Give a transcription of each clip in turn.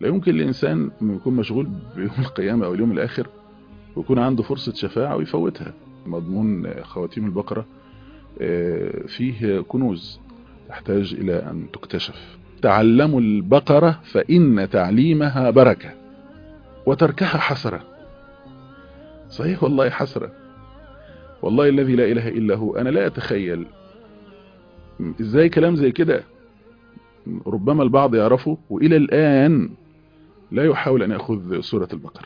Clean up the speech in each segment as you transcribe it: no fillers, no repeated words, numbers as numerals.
لا يمكن الإنسان يكون مشغول بيوم القيامة أو اليوم الآخر ويكون عنده فرصة شفاعة ويفوتها. مضمون خواتيم البقرة فيه كنوز تحتاج إلى أن تكتشف. تعلموا البقرة فإن تعليمها بركة وتركها حسرة. صحيح والله حسرة، والله الذي لا إله إلا هو. أنا لا أتخيل إزاي كلام زي كده ربما البعض يعرفه وإلى الآن لا يحاول أن يأخذ سورة البقرة.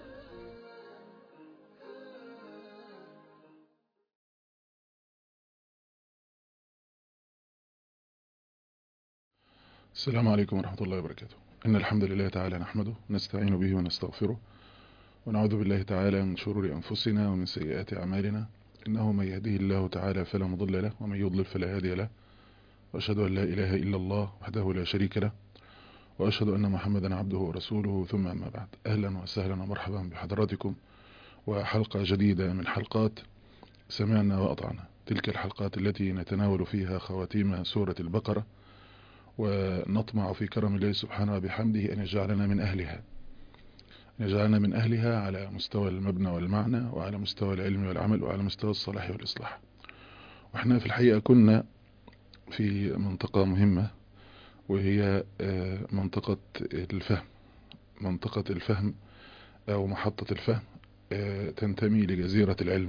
السلام عليكم ورحمة الله وبركاته. إن الحمد لله تعالى نحمده نستعين به ونستغفره ونعوذ بالله تعالى من شرور أنفسنا ومن سيئات أعمالنا. إنه من يهده الله تعالى فلا مضل له ومن يضلل فلا هادي له، وأشهد أن لا إله إلا الله وحده لا شريك له، وأشهد أن محمدا عبده ورسوله. ثم أما بعد، أهلا وسهلا ومرحبا بحضراتكم وحلقة جديدة من حلقات سمعنا وأطعنا، تلك الحلقات التي نتناول فيها خواتيم سورة البقرة ونطمع في كرم الله سبحانه وبحمده أن يجعلنا من أهلها، يجعلنا من أهلها على مستوى المبنى والمعنى وعلى مستوى العلم والعمل وعلى مستوى الصلاح والإصلاح. وإحنا في الحقيقة كنا في منطقة مهمة وهي منطقة الفهم. منطقة الفهم أو محطة الفهم تنتمي لجزيرة العلم،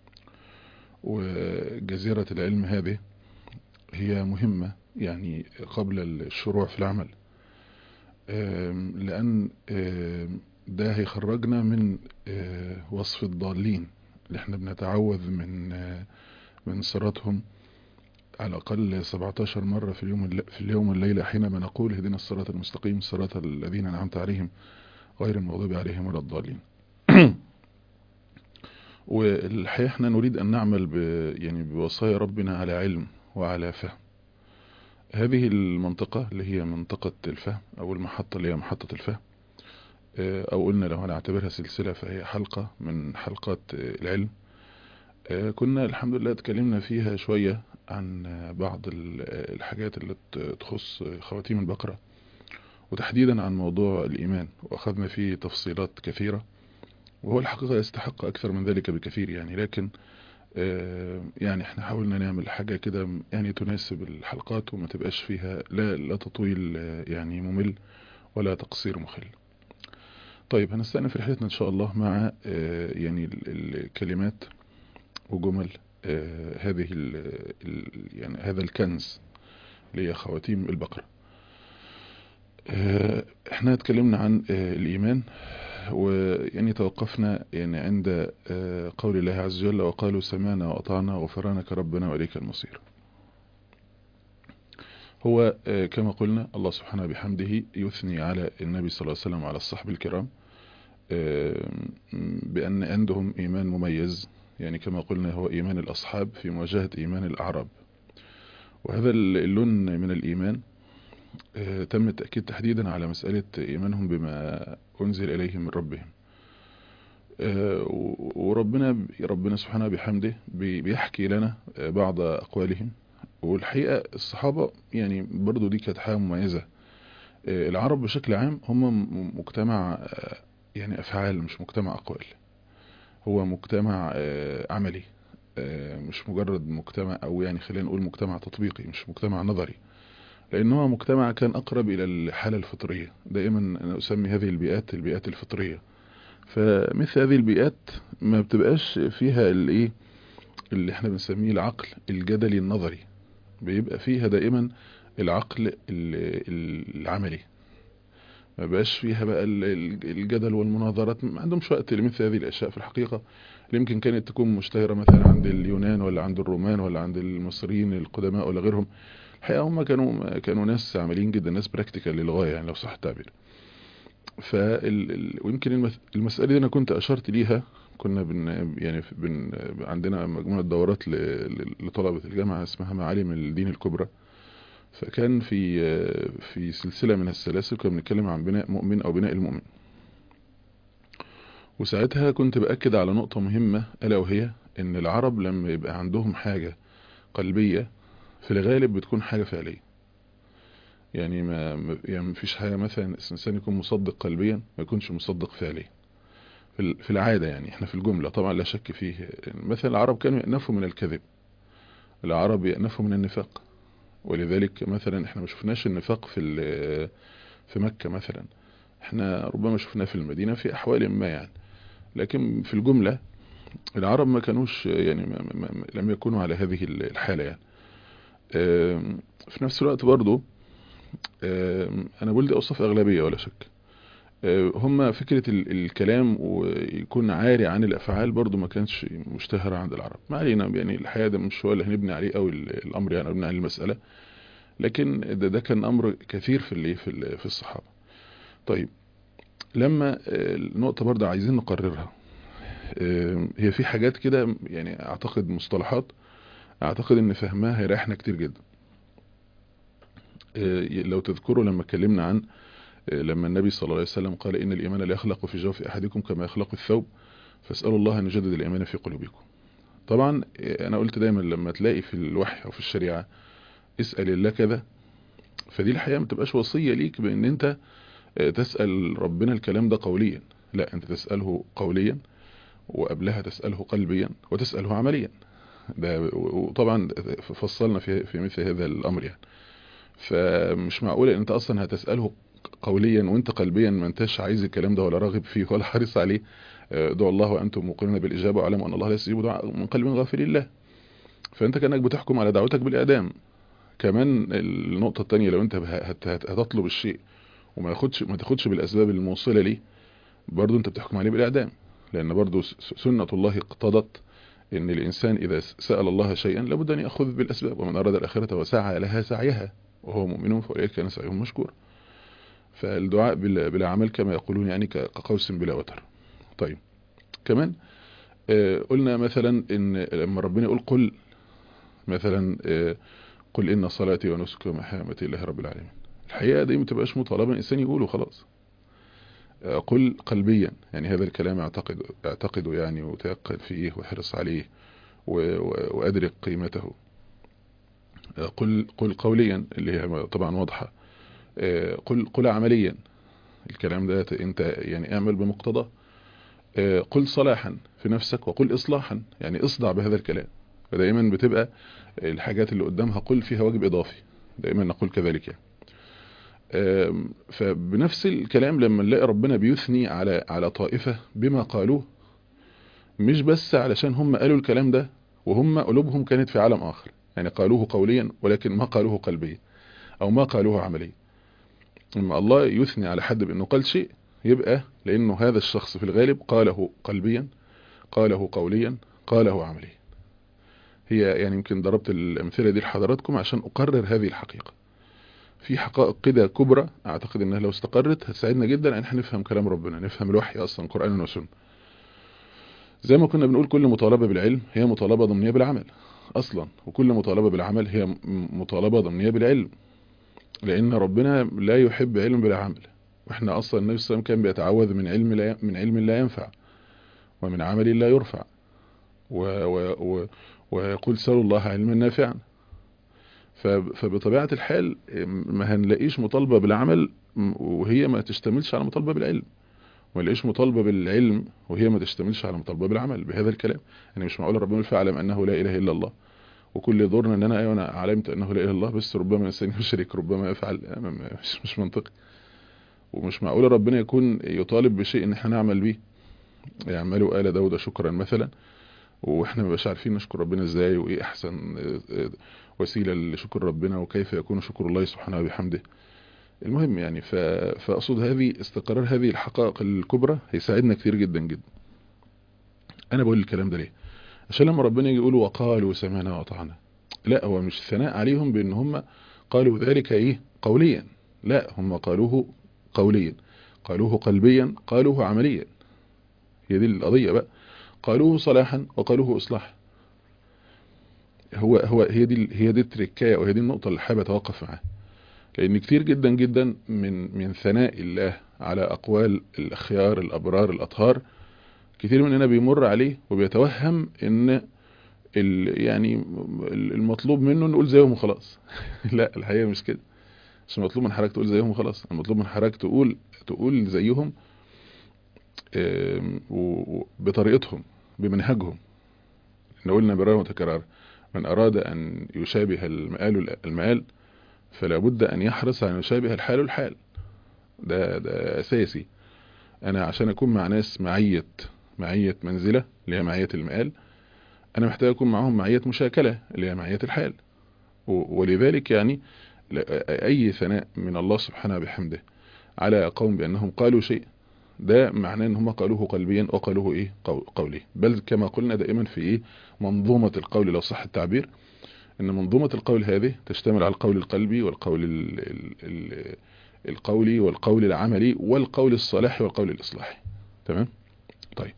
وجزيرة العلم هذه هي مهمة يعني قبل الشروع في العمل، لأن ده هيخرجنا من وصف الضالين اللي احنا بنتعوذ من صراطهم على الأقل 17 مرة في اليوم والليلة حينما نقول اهدنا الصراط المستقيم صراط الذين أنعمت عليهم غير المغضوب عليهم ولا الضالين. والحقيقة احنا نريد أن نعمل يعني بوصايا ربنا على علم وعلى فهم. هذه المنطقة اللي هي منطقة الفهم أو المحطة اللي هي محطة الفهم، أو قلنا لو هنعتبرها سلسلة فهي حلقة من حلقات العلم. كنا الحمد لله اتكلمنا فيها شوية عن بعض الحاجات اللي تخص خواتيم البقرة، وتحديدا عن موضوع الإيمان، وأخذنا فيه تفصيلات كثيرة، وهو الحقيقة يستحق أكثر من ذلك بكثير يعني. لكن يعني احنا حاولنا نعمل حاجة كده يعني تناسب الحلقات وما تبقاش فيها لا تطويل يعني ممل ولا تقصير مخل. طيب هنستأنف رحلتنا إن شاء الله مع يعني الكلمات وجمل هذه يعني هذا الكنز اللي هي خواتيم البقرة. احنا اتكلمنا عن الإيمان، ويعني توقفنا يعني عند قول الله عز وجل وقالوا سمعنا وأطعنا غفرانك ربنا وإليك المصير. هو كما قلنا الله سبحانه بحمده يثني على النبي صلى الله عليه وسلم وعلى الصحب الكرام بأن عندهم إيمان مميز، يعني كما قلنا هو إيمان الأصحاب في مواجهة إيمان الأعراب. وهذا اللون من الإيمان تم التأكيد تحديدا على مسألة إيمانهم بما أنزل إليهم من ربهم. وربنا سبحانه بحمده بيحكي لنا بعض أقوالهم. والحقيقة الصحابة يعني برضو دي كانت حاجة مميزة. العرب بشكل عام هم مجتمع يعني أفعال مش مجتمع أقوال، هو مجتمع عملي، مش مجرد مجتمع أو يعني خلينا نقول مجتمع تطبيقي مش مجتمع نظري، لأنه مجتمع كان أقرب إلى الحالة الفطرية. دائما أنا أسمي هذه البيئات الفطرية. فمثل هذه البيئات ما بتبقاش فيها اللي احنا بنسميه العقل الجدلي النظري، بيبقى فيها دائما العقل العملي. ما بقاش فيها بقى الجدل والمناظرات، ما عندهمش وقت لمثل هذه الأشياء. في الحقيقة اللي يمكن كانت تكون مشتهرة مثلا عند اليونان ولا عند الرومان ولا عند المصريين القدماء ولا غيرهم، الحقيقة هم كانوا ناس عمليين جدا، ناس براكتيكال للغاية يعني لو صح التعبير. ويمكن المسألة دي أنا كنت أشرت ليها. كنا عندنا مجموعة دورات لطلبة الجامعة اسمها معالم الدين الكبرى. فكان في سلسلة من السلاسل كنا بنتكلم عن بناء مؤمن أو بناء المؤمن. وساعتها كنت بأكد على نقطة مهمة، ألا وهي إن العرب لما يبقى عندهم حاجة قلبية في الغالب بتكون حاجة فعلية. يعني يعني مفيش حاجة مثلا الإنسان يكون مصدق قلبيا ما يكونش مصدق فعليا في العادة. يعني احنا في الجملة طبعا لا شك فيه. مثلا العرب كانوا يأنفوا من الكذب، العرب يأنفوا من النفاق، ولذلك مثلا احنا ما شفناش النفاق في مكة مثلا، احنا ربما شفناه في المدينة في أحوال ما يعني. لكن في الجملة العرب ما كانوش يعني لم يكونوا على هذه الحالة يعني. في نفس الوقت برضو انا بقول دي اوصاف اغلبية ولا شك. هم فكرة الكلام ويكون عاري عن الافعال برضو ما كانش مشتهرة عند العرب. ما علينا يعني، الحقيقة ده مش هو اللي هنبني عليه او الامر يعني نبني عليه المسألة، لكن ده كان امر كثير في الصحابة. طيب لما النقطة برضو عايزين نقررها، هي في حاجات كده يعني اعتقد مصطلحات اعتقد ان فهمها هيريحنا كتير جدا. لو تذكروا لما اتكلمنا عن لما النبي صلى الله عليه وسلم قال إن الإيمان لا يخلق في جوف أحدكم كما يخلق الثوب فاسألوا الله أن يجدد الإيمان في قلوبكم. طبعا أنا قلت دايما لما تلاقي في الوحي أو في الشريعة اسأل الله كذا، فدي الحقيقة ما تبقاش وصية ليك بأن أنت تسأل ربنا الكلام ده قوليا، لا أنت تسأله قوليا وقبلها تسأله قلبيا وتسأله عمليا. ده وطبعا فصلنا في مثل هذا الأمر يعني. فمش معقول ان انت اصلا هتسأله قوليا وانت قلبيا ما انتش عايز الكلام ده ولا راغب فيه ولا حريص عليه. ادعوا الله وانتم موقنون بالاجابه واعلموا ان الله لا يستجيب دعاء من قلب غافل الله. فانت كانك بتحكم على دعوتك بالاعدام. كمان النقطه الثانيه، لو انت هتطلب الشيء وما ياخدش ما تاخدش بالاسباب الموصله ليه، برضه انت بتحكم عليه بالاعدام. لان برضه سنه الله اقتضت ان الانسان اذا سأل الله شيئا لابد ان ياخذ بالاسباب، ومن اراد الاخره وسعى لها سعيها وهو مؤمن فاولئك كان سعيهم مشكور. فالدعاء بلا عمل كما يقولون يعني كقوس بلا وتر. طيب كمان قلنا مثلا ان لما ربنا يقول قل مثلا قل ان صلاتي ونسكي ومحياي ومماتي لله رب العالمين، الحقيقه دي ما تبقاش مطالبه الانسان يقوله خلاص. قل قلبيا يعني هذا الكلام اعتقده يعني وتيقن فيه واحرص عليه وادرك قيمته. قل قوليا اللي هي طبعا واضحه. قل عمليا، الكلام ده انت يعني اعمل بمقتضاه. قل صلاحا في نفسك وقل اصلاحا يعني اصدع بهذا الكلام. فدائما بتبقى الحاجات اللي قدامها قل فيها واجب اضافي، دائما نقول كذلك يعني. فبنفس الكلام لما نلاقي ربنا بيثني على طائفة بما قالوه، مش بس علشان هم قالوا الكلام ده وهم قلوبهم كانت في عالم اخر، يعني قالوه قوليا ولكن ما قالوه قلبيا او ما قالوه عمليا. لما الله يثني على حد بانه قال شيء يبقى لانه هذا الشخص في الغالب قاله قلبيا، قاله قوليا، قاله عمليا. هي يعني يمكن ضربت الامثله دي لحضراتكم عشان اقرر هذه الحقيقه. في حقائق كده كبرى اعتقد انها لو استقرت هتساعدنا جدا ان احنا نفهم كلام ربنا، نفهم الوحي اصلا قرآن وسنه. زي ما كنا بنقول كل مطالبه بالعلم هي مطالبه ضمنيه بالعمل اصلا، وكل مطالبه بالعمل هي مطالبه ضمنيه بالعلم، لان ربنا لا يحب علم بلا عمل. واحنا اصلا النبي صلى الله عليه وسلم كان بيتعوذ من علم لا ينفع ومن عمل لا يرفع و و و ويقول سألوا الله علما نافعا. فبطبيعة الحال ما هنلاقيش مطالبة بالعمل وهي ما تشتملش على مطالبة بالعلم، وما نلاقيش مطالبة بالعلم وهي ما تشتملش على مطالبة بالعمل بهذا الكلام. يعني مش معقول ربنا فاعلم انه لا اله الا الله وكل دورنا ان انا علمت انه لا اله الا الله، بس ربما الانسان يشرك ربما يفعل، مش منطقي. ومش معقول ربنا يكون يطالب بشيء ان احنا نعمل به، يعملوا آل داود شكرا مثلا، واحنا مبقاش عارفين نشكر ربنا ازاي وايه احسن وسيلة لشكر ربنا وكيف يكون شكر الله سبحانه وبحمده. المهم يعني فاقصد استقرار هذه الحقائق الكبرى هيساعدنا كتير جدا جدا. انا بقول الكلام ده ليه؟ عشان لما ربنا يجي يقول وقالوا سمعنا واطعنا، لا هو مش ثناء عليهم بان هم قالوا ذلك ايه قوليا، لا هم قالوه قوليا، قالوه قلبيا، قالوه عمليا. هي دي القضية بقى، قالوه صلاحا وقالوه اصلاحا. هي دي التركايه وهي دي النقطة اللي حابب اتوقف معاها. لان كتير جدا جدا من ثناء الله على اقوال الاخيار الابرار الاطهار، كتير مننا بيمر عليه وبيتوهم ان يعني المطلوب منه نقول زيهم وخلاص. لا الحقيقة مش كده. مش مطلوب من حضرتك تقول زيهم وخلاص، المطلوب من حضرتك تقول زيهم بطريقتهم بمنهجهم. إن قلنا مرارا وتكرارا: من أراد أن يشابه المآل فلا بد أن يحرص أن يشابه الحال الحال. ده أساسي. أنا عشان أكون مع ناس معية منزلة اللي هي معية المآل، أنا محتاج أكون معهم معية مشاكلة اللي هي معية الحال. ولذلك يعني أي ثناء من الله سبحانه بحمده على قوم بأنهم قالوا شيء، ده معناه ان هم قالوه قلبيا وقالوه ايه قولي. بل كما قلنا دائما في ايه منظومة القول لو صح التعبير، ان منظومة القول هذه تشتمل على القول القلبي والقول القولي والقول العملي والقول الصلاحي والقول الإصلاحي. تمام. طيب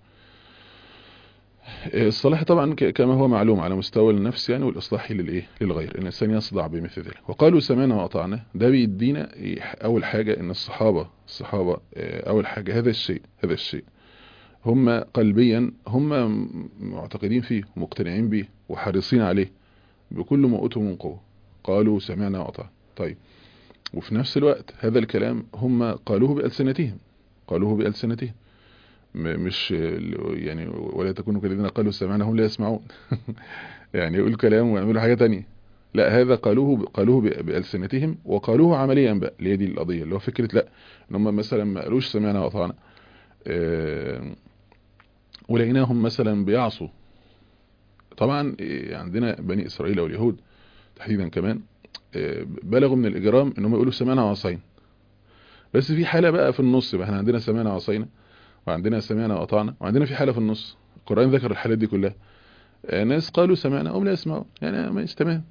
الصلاحي طبعا كما هو معلوم على مستوى النفس يعني، والإصلاحي للغير، ان الانسان يصدع بمثل ذلك. وقالوا سمعنا وأطعنا، ده بيدينا اول حاجة ان الصحابة اول حاجة هذا الشيء هم قلبيا هم معتقدين فيه ومقتنعين به وحريصين عليه بكل ما اوتوا من قوة. قالوا سمعنا وأطعنا. طيب وفي نفس الوقت هذا الكلام هم قالوه بألسنتهم، مش يعني ولا تكونوا كالذين قالوا سمعنا هم لا يسمعون يعني يقول كلام ويعملوا حاجة تانية. لا، هذا قالوه بألسنتهم وقالوه عمليا بقى، اللي هي دي القضية، اللي هو فكرة لا ان هم مثلا ما قالوش سمعنا وأطعنا ولقيناهم مثلا بيعصوا. طبعا عندنا بني إسرائيل أو اليهود تحديدا كمان بلغوا من الإجرام انهم يقولوا سمعنا وعصينا. بس في حالة بقى في النص بقى، احنا عندنا سمعنا وعصينا وعندنا سمعنا وأطعنا، وعندنا في حالة في النص القرآن ذكر الحالات دي كلها. ناس قالوا سمعنا هم لا يسمعون، يعني ما تمام،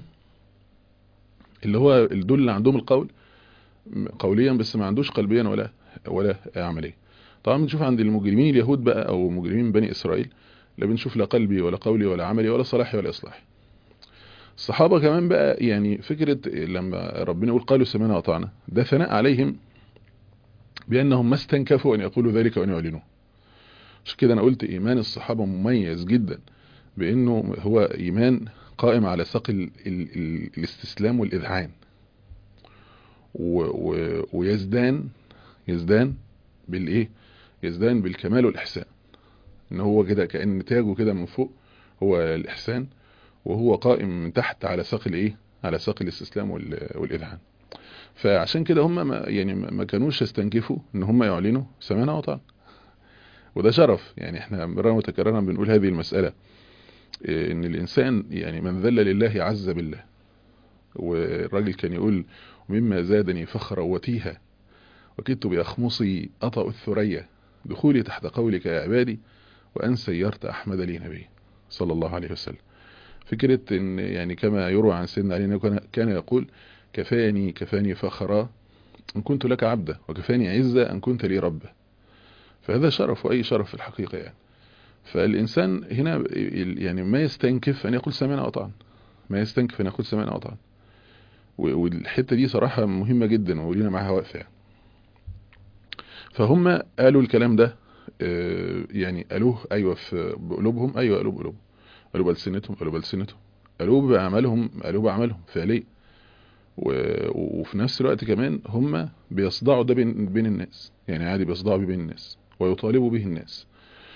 اللي هو دول اللي عندهم القول قوليا بس ما عندوش قلبيا ولا عمليا. طبعا بنشوف عند المجرمين اليهود بقى او مجرمين بني اسرائيل لا بنشوف لا قلبي ولا قولي ولا عملي ولا صلاحي ولا اصلاحي. الصحابة كمان بقى يعني فكرة لما ربنا يقول قالوا سمعنا وأطعنا، ده ثناء عليهم بأنهم ما استنكفوا أن يقولوا ذلك وأن يعلنوه. عشان كده أنا قلت إيمان الصحابة مميز جدا بأنه هو إيمان قائم على ساق الاستسلام والإذعان، ويزدان بالإيه؟ يزدان بالكمال والإحسان. إن هو كده كأن تاجه كده من فوق هو الإحسان، وهو قائم من تحت على ساق الإيه؟ على ساق الاستسلام والإذعان. فعشان كده هم ما كانوش يستنكفوا إن هم يعلنوا سمعنا وطعنا، وده شرف. يعني احنا مرة متكررا بنقول هذه المسألة، ان الانسان يعني من ذل لله عز بالله. والراجل كان يقول مما زادني فخرا وتيها وكدت بأخمصي أطأ الثريا دخولي تحت قولك يا عبادي وأن سيرت أحمد لي نبي صلى الله عليه وسلم. فكرة ان يعني كما يروى عن سيدنا علي كان يقول كفاني فخرا ان كنت لك عبدا وكفاني عزة ان كنت لي ربا. فهذا شرف، وأي شرف في الحقيقة يعني. فالإنسان هنا يعني ما يستنكف أن يقول سمعنا وأطعنا، ما يستنكف أن يقول سمعنا وأطعنا. والحتة دي صراحة مهمة جدا ولينا معها وقفة يعني. فهم قالوا الكلام ده يعني قالوه أيوة في بقلوبهم، أيوة قالوه بقلوبهم، قالوا بألسنتهم، قالوه بأعمالهم فعليا. وفي نفس الوقت كمان هم بيصدعوا ده بين الناس، يعني عادي بيصدعوا بين الناس ويطالبوا به الناس.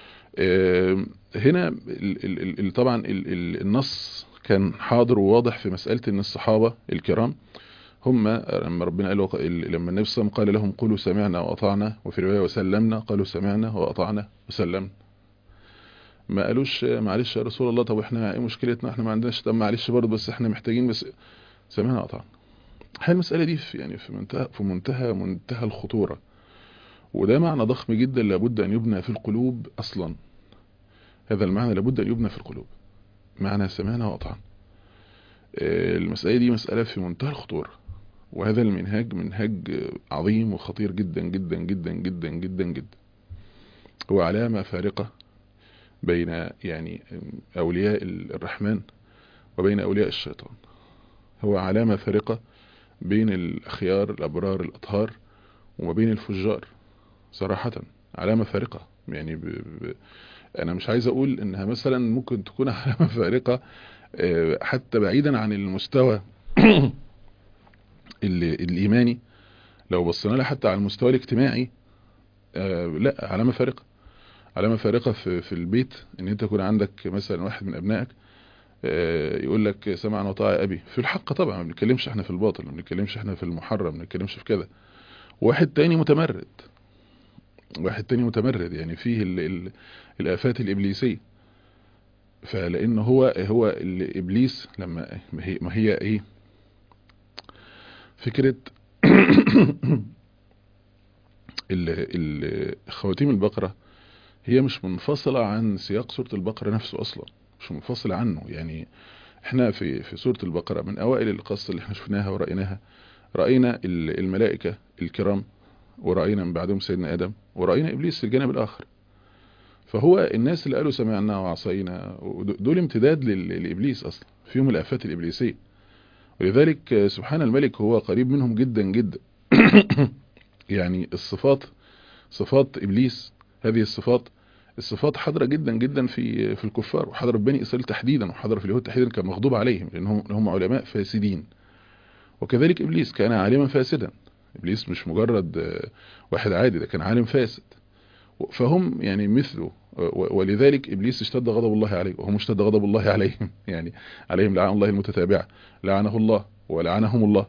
هنا طبعا النص كان حاضر وواضح في مسألة ان الصحابة الكرام هم لما ربنا قال لما النبي صلى الله عليه وسلم قال لهم قولوا سمعنا وأطعنا، وفي رواية وسلمنا، قالوا سمعنا وأطعنا وسلمنا. ما قالوش معلش يا رسول الله طب احنا ايه مشكلتنا، احنا ما عندناش، طب معلش برضه بس احنا محتاجين، بس سمعنا وأطعنا. هاي المسألة دي يعني في منتهى الخطورة، وده معنى ضخم جدا لابد أن يبنى في القلوب أصلا. هذا المعنى لابد أن يبنى في القلوب، معنى سمعنا وأطعنا. المسألة دي مسألة في منتهى الخطورة، وهذا المنهاج منهاج عظيم وخطير جدا جدا جدا جدا جدا جدا. هو علامة فارقة بين يعني أولياء الرحمن وبين أولياء الشيطان. هو علامة فارقة بين الأخيار الأبرار الأطهار وما بين الفجار. صراحة علامة فارقة يعني أنا مش عايز أقول إنها مثلا ممكن تكون علامة فارقة حتى بعيدا عن المستوى الايماني لو بصينا لها حتى على المستوى الاجتماعي، لا، علامة فارقة. علامة فارقة في البيت، ان انت يكون عندك مثلا واحد من ابنائك يقول لك سمعنا وطاع ابي في الحق، طبعا ما بنتكلمش احنا في الباطل، ما بنتكلمش احنا في المحرم، ما بنتكلمش في كده. واحد تاني متمرد، واحد تاني متمرد، يعني فيه ال الآفات الإبليسية. فلأن هو الإبليس لما ما هي إيه فكرة خواتيم البقرة هي مش منفصلة عن سياق سورة البقرة نفسه أصلا، مش منفصلة عنه. يعني احنا في سورة البقرة من أوائل القصة اللي احنا شفناها ورأيناها، رأينا الملائكة الكرام، ورأينا من بعدهم سيدنا آدم، ورأينا إبليس في الجانب الآخر. فهو الناس اللي قالوا سمعنا وعصينا دول امتداد لإبليس أصلا، فيهم الآفات الإبليسية. ولذلك سبحان الملك هو قريب منهم جدا جدا. يعني صفات إبليس، هذه الصفات حاضرة جدا جدا في الكفار، وحاضرة في بني إسرائيل تحديدا، وحاضرة في اليهود تحديدا، كان مغضوب عليهم لأنهم علماء فاسدين. وكذلك إبليس كان عالما فاسدا. إبليس مش مجرد واحد عادي، ده كان عالم فاسد. فهم يعني مثله، ولذلك إبليس اشتد غضب الله عليه، وهم اشتد غضب الله عليهم. يعني عليهم لعن الله المتتابعة، لعنه الله ولعنهم الله.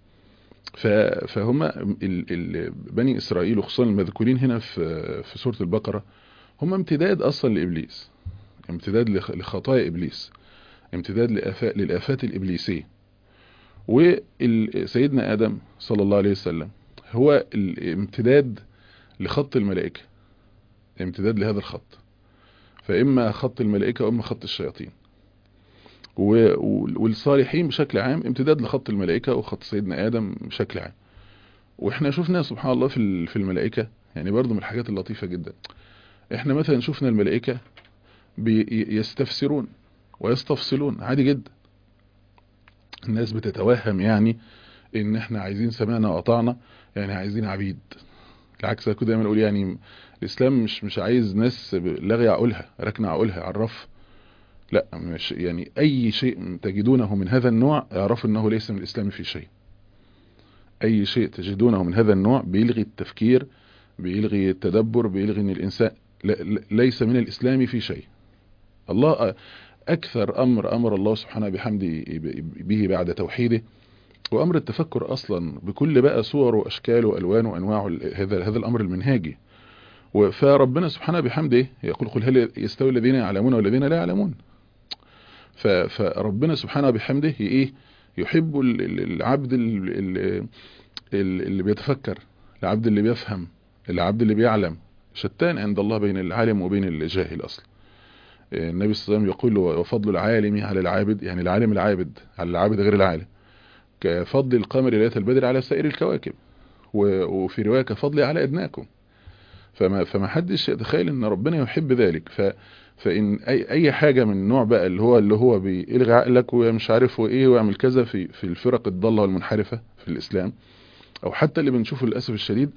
فهم بني إسرائيل، وخصوصا المذكورين هنا في سورة البقرة، هم امتداد أصلا لإبليس، امتداد لخطايا إبليس، امتداد للآفات الإبليسية. وسيدنا آدم صلى الله عليه وسلم هو الامتداد لخط الملائكة، امتداد لهذا الخط، فإما خط الملائكة وإما خط الشياطين. والصالحين بشكل عام امتداد لخط الملائكة وخط سيدنا آدم بشكل عام. واحنا شفنا سبحان الله في الملائكة، يعني برضو من الحاجات اللطيفة جدا، احنا مثلا شفنا الملائكة يستفسرون ويستفصلون عادي جدا. الناس بتتوهم يعني ان احنا عايزين سمعنا وأطعنا، يعني عايزين عبيد. العكس كده دايما نقول، يعني الاسلام مش عايز ناس لاغيه عقولها، راكنه عقولها على الرف. لا، مش يعني اي شيء تجدونه من هذا النوع اعرفوا انه ليس من الاسلام في شيء. اي شيء تجدونه من هذا النوع بيلغي التفكير، بيلغي التدبر، بيلغي ان الانسان ليس من الاسلام في شيء. الله اكثر امر الله سبحانه بحمده به بعد توحيده، وامر التفكر اصلا بكل بقى صوره واشكاله والوانه وانواعه، هذا الامر المنهاجي. فربنا سبحانه بحمده يقول قل هل يستوي الذين يعلمون والذين لا يعلمون. فربنا سبحانه بحمده ايه يحب العبد اللي بيتفكر، العبد اللي بيفهم، العبد اللي بيعلم. شتان عند الله بين العالم وبين الجاهل اصلا. النبي صلى الله عليه وسلم يقول وفضل العالم على العابد، يعني العالم العابد على العابد غير العالم، كفضل القمر ليلة البدر على سائر الكواكب، وفي رواية كفضل على ادناكم. فما حدش يتخيل ان ربنا يحب ذلك. فان اي حاجة من النوع بقى اللي هو بيلغي عقلك ومش عارف وايه ويعمل كذا في الفرق الضالة والمنحرفة في الاسلام، او حتى اللي بنشوفه للاسف الشديد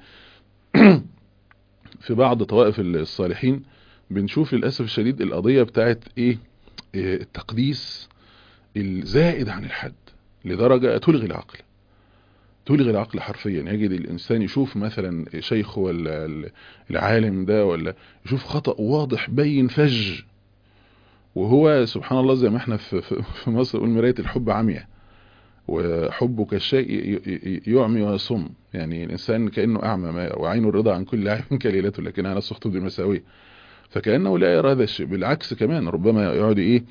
في بعض طوائف الصالحين، بنشوف للاسف الشديد القضية بتاعت ايه التقديس الزائد عن الحد، لدرجة تلغي العقل، تلغي العقل حرفيا. يجد الإنسان يشوف مثلا شيخ ولا العالم ده، ولا يشوف خطأ واضح بين فج، وهو سبحان الله زي ما احنا في مصر نقول مراية الحب عمياء، وحبه كالشيء يعمي ويصم. يعني الإنسان كأنه أعمى وعين الرضا عن كل عيب كليلته لكنها نص خطوط المساوية. فكأنه لا يرى هذا الشيء، بالعكس كمان ربما يقعد ايه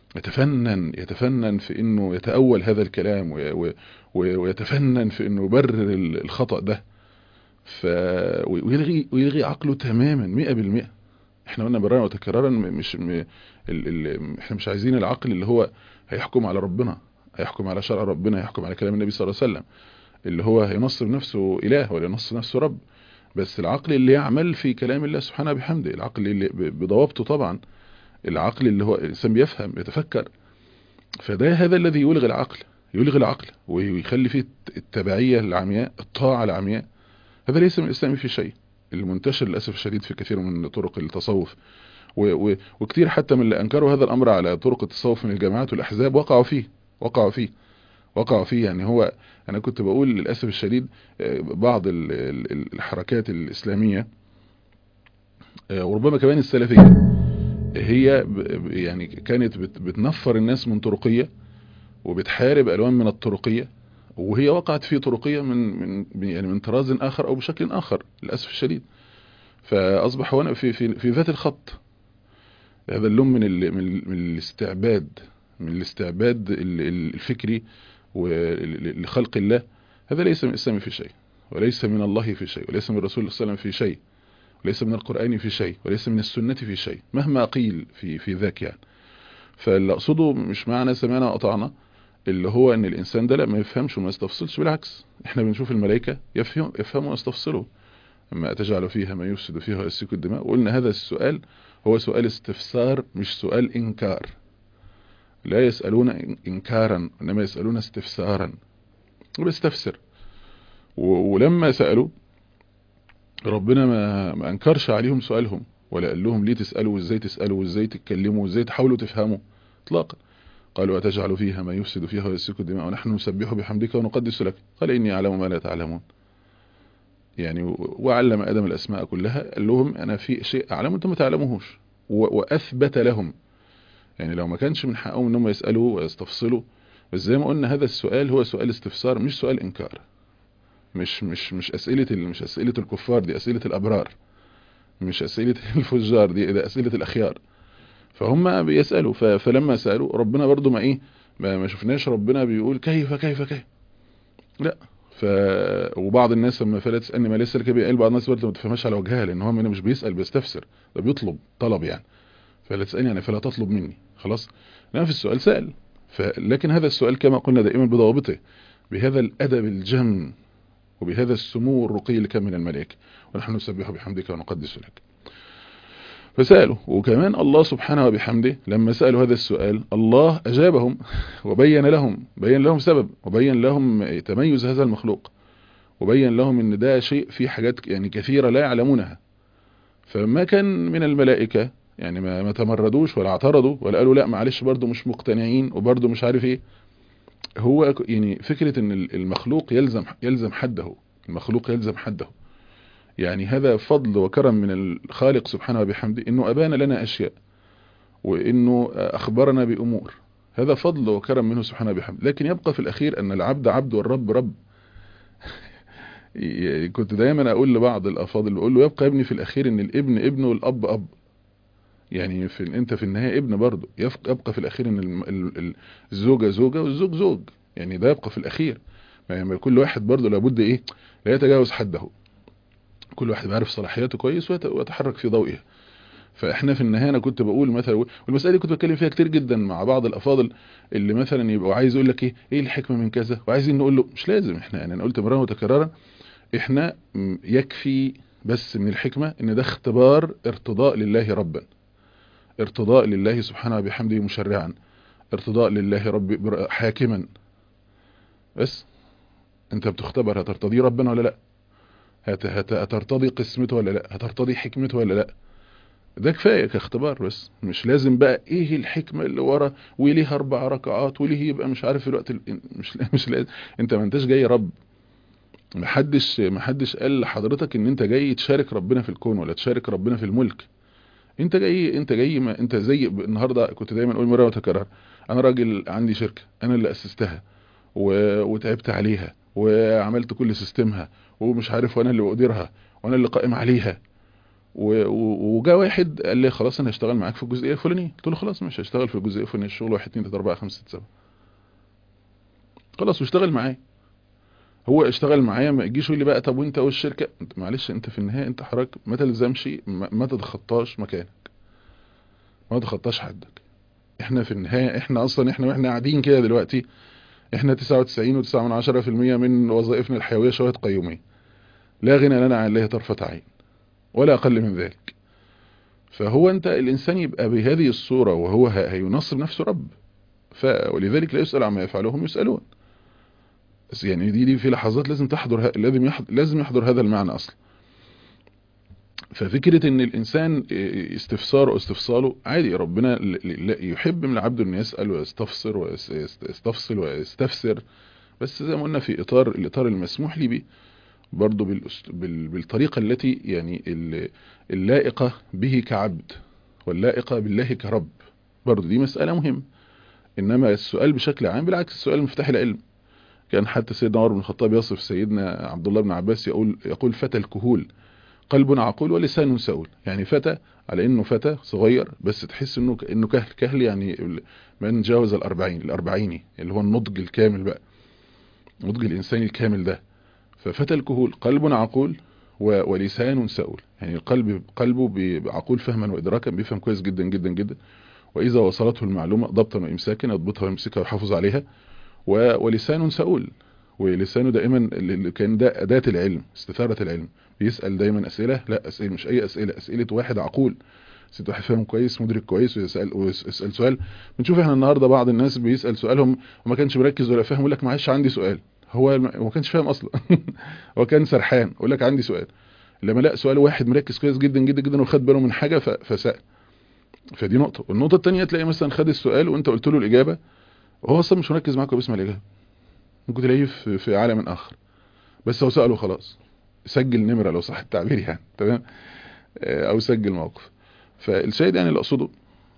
يتفنن في انه يتأول هذا الكلام ويتفنن في انه يبرر الخطأ ده، ويلغي عقله تماما 100%. احنا قلنا مرارا وتكرارا احنا مش عايزين العقل اللي هو هيحكم على ربنا، هيحكم على شرع ربنا، هيحكم على كلام النبي صلى الله عليه وسلم، اللي هو هينصب نفسه اله ولا ينصب نفسه رب. بس العقل اللي يعمل في كلام الله سبحانه بحمده، العقل اللي بضوابطه طبعا، العقل اللي هو الانسان بيفهم يتفكر. فده هذا الذي يلغي العقل، يلغي العقل ويخلي فيه التبعية العمياء، الطاعة العمياء. هذا ليس من الإسلام في شيء، المنتشر للأسف الشديد في كثير من طرق التصوف، وكثير حتى من اللي أنكروا هذا الأمر على طرق التصوف من الجماعات والأحزاب وقعوا فيه وقعوا فيه. يعني هو انا كنت بقول للاسف الشديد بعض الحركات الاسلاميه وربما كمان السلفيه هي يعني كانت بتنفر الناس من طرقيه وبتحارب الوان من الطرقيه، وهي وقعت في طرقيه يعني من طراز اخر او بشكل اخر للاسف الشديد. فاصبح هنا في ذات الخط هذا اللون من الاستعباد، من الاستعباد الفكري لخلق الله. هذا ليس من الإسلام في شيء، وليس من الله في شيء، وليس من الرسول صلى الله عليه وسلم في شيء، وليس من القرآن في شيء، وليس من السنة في شيء مهما قيل في ذاك يعني. فاللي أقصده مش معنى سمعنا وأطعنا اللي هو ان الانسان ده لا ما يفهمش وما يستفصلش، بالعكس احنا بنشوف الملائكة يفهموا ويستفصلوا. اما تجعل فيها ما يفسد فيها ويسفك الدماء، وقلنا هذا السؤال هو سؤال استفسار مش سؤال انكار. لا يسألون انكارا انما يسألون استفسارا، بيستفسر. ولما سألوا ربنا ما انكرش عليهم سؤالهم، ولا قال لهم ليه تسألوا وازاي تسألوا وازاي تتكلموا وازاي تحاولوا تفهموا اطلاقا. قالوا أتجعل فيها ما يفسد فيها ويسفك الدماء ونحن نسبح بحمدك ونقدس لك قال إني أعلم ما لا تعلمون. يعني وعلم آدم الأسماء كلها، قال لهم أنا في شيء أعلم أنتم ما تعلموهوش، وأثبت لهم. يعني لو ما كانش من حقهم أنهم يسألوا ويستفصلوا، بس زي ما قلنا هذا السؤال هو سؤال استفسار مش سؤال إنكار. مش أسئلة الكفار، دي أسئلة الأبرار، مش أسئلة الفجار، دي أسئلة الأخيار. فهم بيسألوا فلما سألوا ربنا برضو ما شفناش ربنا بيقول كيف كيف كيف، لا. وبعض الناس لما فلا تسألني ما ليس لك به علم، بعض الناس برضو ما تفهمش على وجهها، لان هو مش بيسأل بيستفسر، ده بيطلب طلب يعني. فلا تسألني يعني فلا تطلب مني، خلاص. لا، في السؤال سأل. لكن هذا السؤال كما قلنا دائما بضوابطه، بهذا الأدب الجم وبهذا السمو الرقي اللي كان من الملائكة، ونحن نسبح بحمدك ونقدس لك. فسألوا، وكمان الله سبحانه وبحمده لما سألوا هذا السؤال الله أجابهم وبين لهم سبب، وبين لهم تميز هذا المخلوق، وبين لهم ان ده شيء في حاجات يعني كثيرة لا يعلمونها. فما كان من الملائكة يعني ما تمردوش ولا اعترضوا ولا قالوا لا معلش برضو مش مقتنعين وبرضو مش عارف ايه. هو يعني فكرة ان المخلوق يلزم حده، المخلوق يلزم حده. يعني هذا فضل وكرم من الخالق سبحانه وبحمده انه ابان لنا اشياء، وانه اخبرنا بامور. هذا فضل وكرم منه سبحانه وبحمده. لكن يبقى في الاخير ان العبد عبد والرب رب. كنت دايما اقول لبعض الافاضل، بقول له يبقى ابني في الاخير ان الابن ابن والاب اب. يعني انت في النهاية ابن برضه. يبقى في الاخير ان الزوجة زوجة والزوج زوج. يعني ده يبقى في الاخير. يعني كل واحد برضه لابد لا يتجاوز حده. كل واحد بيعرف صلاحياته كويس ويتحرك في ضوئها. فاحنا في النهايه انا كنت بقول مثلا، والمساله دي كنت بتكلم فيها كتير جدا مع بعض الافاضل اللي مثلا يبقوا عايز يقول لك ايه الحكمه من كذا، وعايزين نقول له مش لازم. احنا يعني انا قلت مره متكرره، احنا يكفي بس من الحكمه ان ده اختبار ارتضاء لله ربا، ارتضاء لله سبحانه وبحمده مشرعا، ارتضاء لله رب حاكما. بس انت بتختبر هترتضي ربنا ولا لا، هترتضي قسمته ولا لا، هترتضي حكمته ولا لا. ده كفاية كاختبار، بس مش لازم بقى ايه الحكمة اللي ورا وليه 4 ركعات وليه يبقى مش عارف الوقت مش لازم. انت ما انتش جاي رب. محدش قال لحضرتك ان انت جاي تشارك ربنا في الكون ولا تشارك ربنا في الملك. انت جاي ما انت زي النهاردة كنت دايما اقول مرة وتكرر، انا راجل عندي شركة انا اللي اسستها وتعبت عليها وعملت كل سيستمها ومش عارف، وانا اللي بقدرها وانا اللي قائم عليها. وجا واحد قال لي خلاص انا هشتغل معاك في الجزئيه الفلانيه. قلت له خلاص مش هشتغل في الجزئيه الفلانيه، الشغل 1 2 3 4 5 6 7. خلاص واشتغل معايا. هو اشتغل معايا، ما يجيش يقول لي بقى طب وانت والشركه. معلش انت في النهايه انت حضرتك ما تلزمش، ما تتخطاش مكانك، ما تتخطاش حدك. احنا في النهايه احنا اصلا واحنا قاعدين كده دلوقتي احنا 99.9% من وظائفنا الحيويه شويه قيوميه لا غنى لنا عن الله طرفه عين ولا اقل من ذلك. فهو انت الانسان يبقى بهذه الصورة وهو هينصب نفسه رب. ولذلك لا يسأل عما يفعلهم يسألون. بس يعني دي في لحظات لازم تحضر لازم يحضر هذا المعنى اصلا. ففكرة ان الانسان استفسار واستفصاله عادي، ربنا يحب من العبد انه يسأل ويستفسر ويستفصل ويستفسر، بس زي ما قلنا في الاطار المسموح لي به، برضه بالطريقة التي يعني اللائقة به كعبد واللائقة بالله كرب، برضه دي مسألة مهمة. انما السؤال بشكل عام بالعكس، السؤال مفتاح العلم. كان حتى سيدنا عمر بن الخطاب يصف سيدنا عبد الله بن عباس يقول فتى الكهول قلب عقول ولسان سؤول. يعني فتى على انه فتى صغير، بس تحس انه كهل يعني من جاوز الاربعيني اللي هو النضج الكامل بقى، النضج الانساني الكامل ده. ففتى الكهول قلب عقول ولسان سؤول، يعني قلبه بعقول فهما وادراكا، بيفهم كويس جدا جدا جدا، واذا وصلته المعلومه ضبطا وامساكا يضبطها ويمسكها ويحافظ عليها، ولسان سؤول، ولسانه دائما اللي كان ده أداة العلم، استثارة العلم، بيسأل دايما أسئلة، لا أسئلة مش أي أسئلة واحد عقول، ست واحد فاهم كويس مدرك كويس ويسأل سؤال. بنشوف احنا النهاردة بعض الناس بيسأل سؤالهم وما كانش مركز ولا فاهم، يقول لك معلش عندي سؤال، هو ما كانش فاهم أصلا هو كان سرحان، يقول لك عندي سؤال. لما لا سؤال واحد مركز كويس جدا جدا جدا وخد باله من حاجة فسأل. فدي نقطة. والنقطة التانية تلاقي مثلا خد السؤال وانت قلت له الإجابة، وهو اصلا مش مركز معاك وبيسمع الإجابة، ممكن تلاقيه في عالم آخر، بس هو سأله خلاص، سجل نمرة لو صح التعبير يعني، تمام، او سجل موقف. فالشاهد يعني اللي اقصده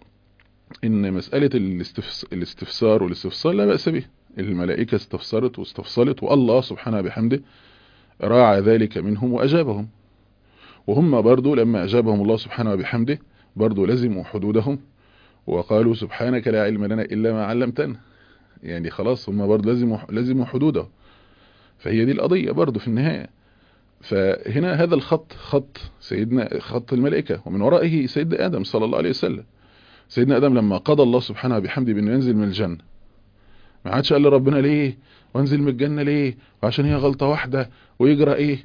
ان مسألة الاستفسار والاستفصال لا بأس به، الملائكة استفسرت واستفصلت، والله سبحانه بحمده راعى ذلك منهم وأجابهم، وهم برضو لما أجابهم الله سبحانه وبحمده برضو لزموا حدودهم وقالوا سبحانك لا علم لنا إلا ما علمتنا. يعني خلاص هم برضو لزموا حدوده. فهي دي القضية برضو في النهاية. فهنا هذا الخط خط الملائكة، ومن ورائه سيدنا آدم صلى الله عليه وسلم. سيدنا آدم لما قضى الله سبحانه بحمده بأنه ينزل من الجنة، ما عادش قال لربنا ليه وانزل من الجنة ليه وعشان هي غلطة واحدة ويجرى ايه،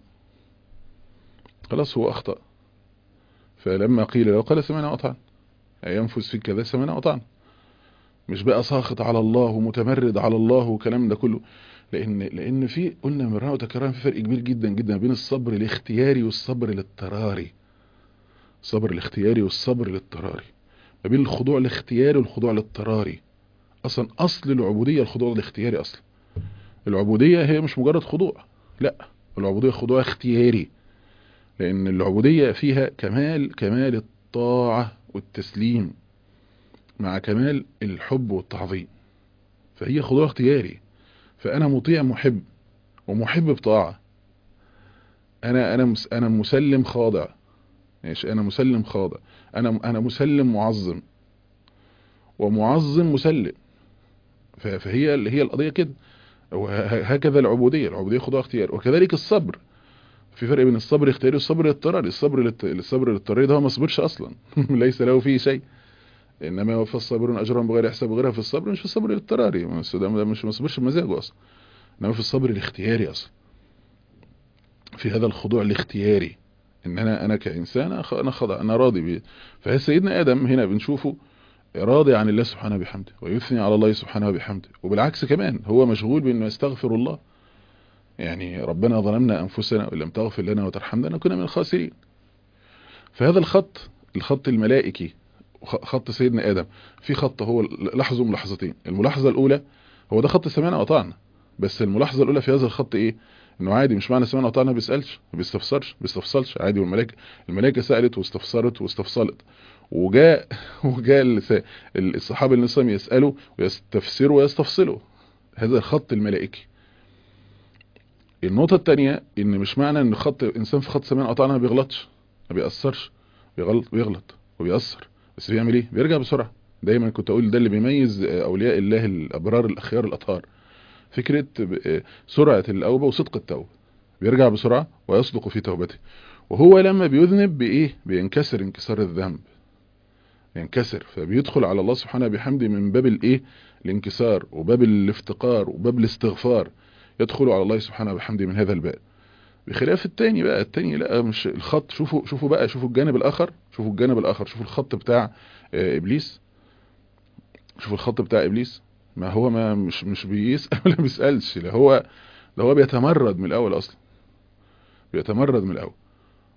خلاص هو أخطأ. فلما قيل له قال سمعنا وأطعنا، ينفذ في كذا سمعنا وأطعنا، مش بقى ساخط على الله ومتمرد على الله وكلام ده كله. لأن في قلنا مرة وتكرارا في فرق كبير جدا جدا بين الصبر الاختياري والصبر الاضطراري. الصبر الاختياري والصبر الاضطراري، ما بين الخضوع الاختياري والخضوع الاضطراري. اصلا اصل العبودية الخضوع الاختياري اصلا. العبودية هي مش مجرد خضوع، لا، العبودية خضوع اختياري، لان العبودية فيها كمال الطاعة والتسليم مع كمال الحب والتعظيم، فهي خضوع اختياري. فانا مطيع محب ومحب بطاعة، انا مسلم خاضع، ماشي، انا مسلم خاضع، انا مسلم معظم ومعظم مسلم. فهي اللي هي القضية كده. وهكذا العبودية خضوع اختيار. وكذلك الصبر، في فرق بين الصبر الاختياري والصبر الاضطراري. الصبر الاضطراري ده هو ما صبرش اصلا ليس له فيه شيء، انما يوفى الصابرون اجرهم بغير حساب وغيرها. في الصبر مش في الصبر الاضطراري، ده مش ما صبرش بمزاجه اصلا، انما في الصبر الاختياري اصلا، في هذا الخضوع الاختياري، ان انا كانسان انا خضع، انا راضي بيه. فسيدنا ادم هنا بنشوفه راضي عن الله سبحانه بحمده ويثني على الله سبحانه بحمده، وبالعكس كمان هو مشغول بانه يستغفر الله. يعني ربنا ظلمنا انفسنا وان لم تغفر لنا وترحمنا لنكون من الخاسرين. فهذا الخط الملائكي، خط سيدنا ادم، في خط هو لاحظوا ملاحظتين. الملاحظه الاولى هو ده خط سمعنا وطعنا، بس الملاحظه الاولى في هذا الخط ايه؟ انه عادي، مش معنى سمعنا وطعنا ما بيسالش ما بيستفسرش عادي. الملائكه سالت واستفسرت واستفصلت، وجاء وجاء الصحابه النصام يسالوا ويستفسروا ويستفصلوا. هذا الخط الملائكي. النقطة التانية ان مش معنى ان انسان في خط سمعنا وطعنا ما بيغلطش، ما بيأثرش، بيغلط وبيأثر، بس بيعمل ايه؟ بيرجع بسرعة. دايما كنت اقول ده اللي بيميز اولياء الله الابرار الاخيار الاطهار، فكرة سرعة الأوبة وصدق التوبة. بيرجع بسرعة ويصدق في توبته. وهو لما بيذنب بإيه؟ بينكسر انكسار الذنب، ينكسر، فبيدخل على الله سبحانه بحمده من باب الإيه؟ الانكسار وباب الافتقار وباب الاستغفار، يدخل على الله سبحانه بحمده من هذا الباب. بخلاف التاني بقى، التاني لا، مش الخط. شوفوا بقى، شوفوا الجانب الآخر، شوفوا الخط بتاع إبليس. شوفوا الخط بتاع إبليس، ما هو ما مش بيسأل ولا بيسألش، ده هو بيتمرد من الاول اصلا، بيتمرد من الاول.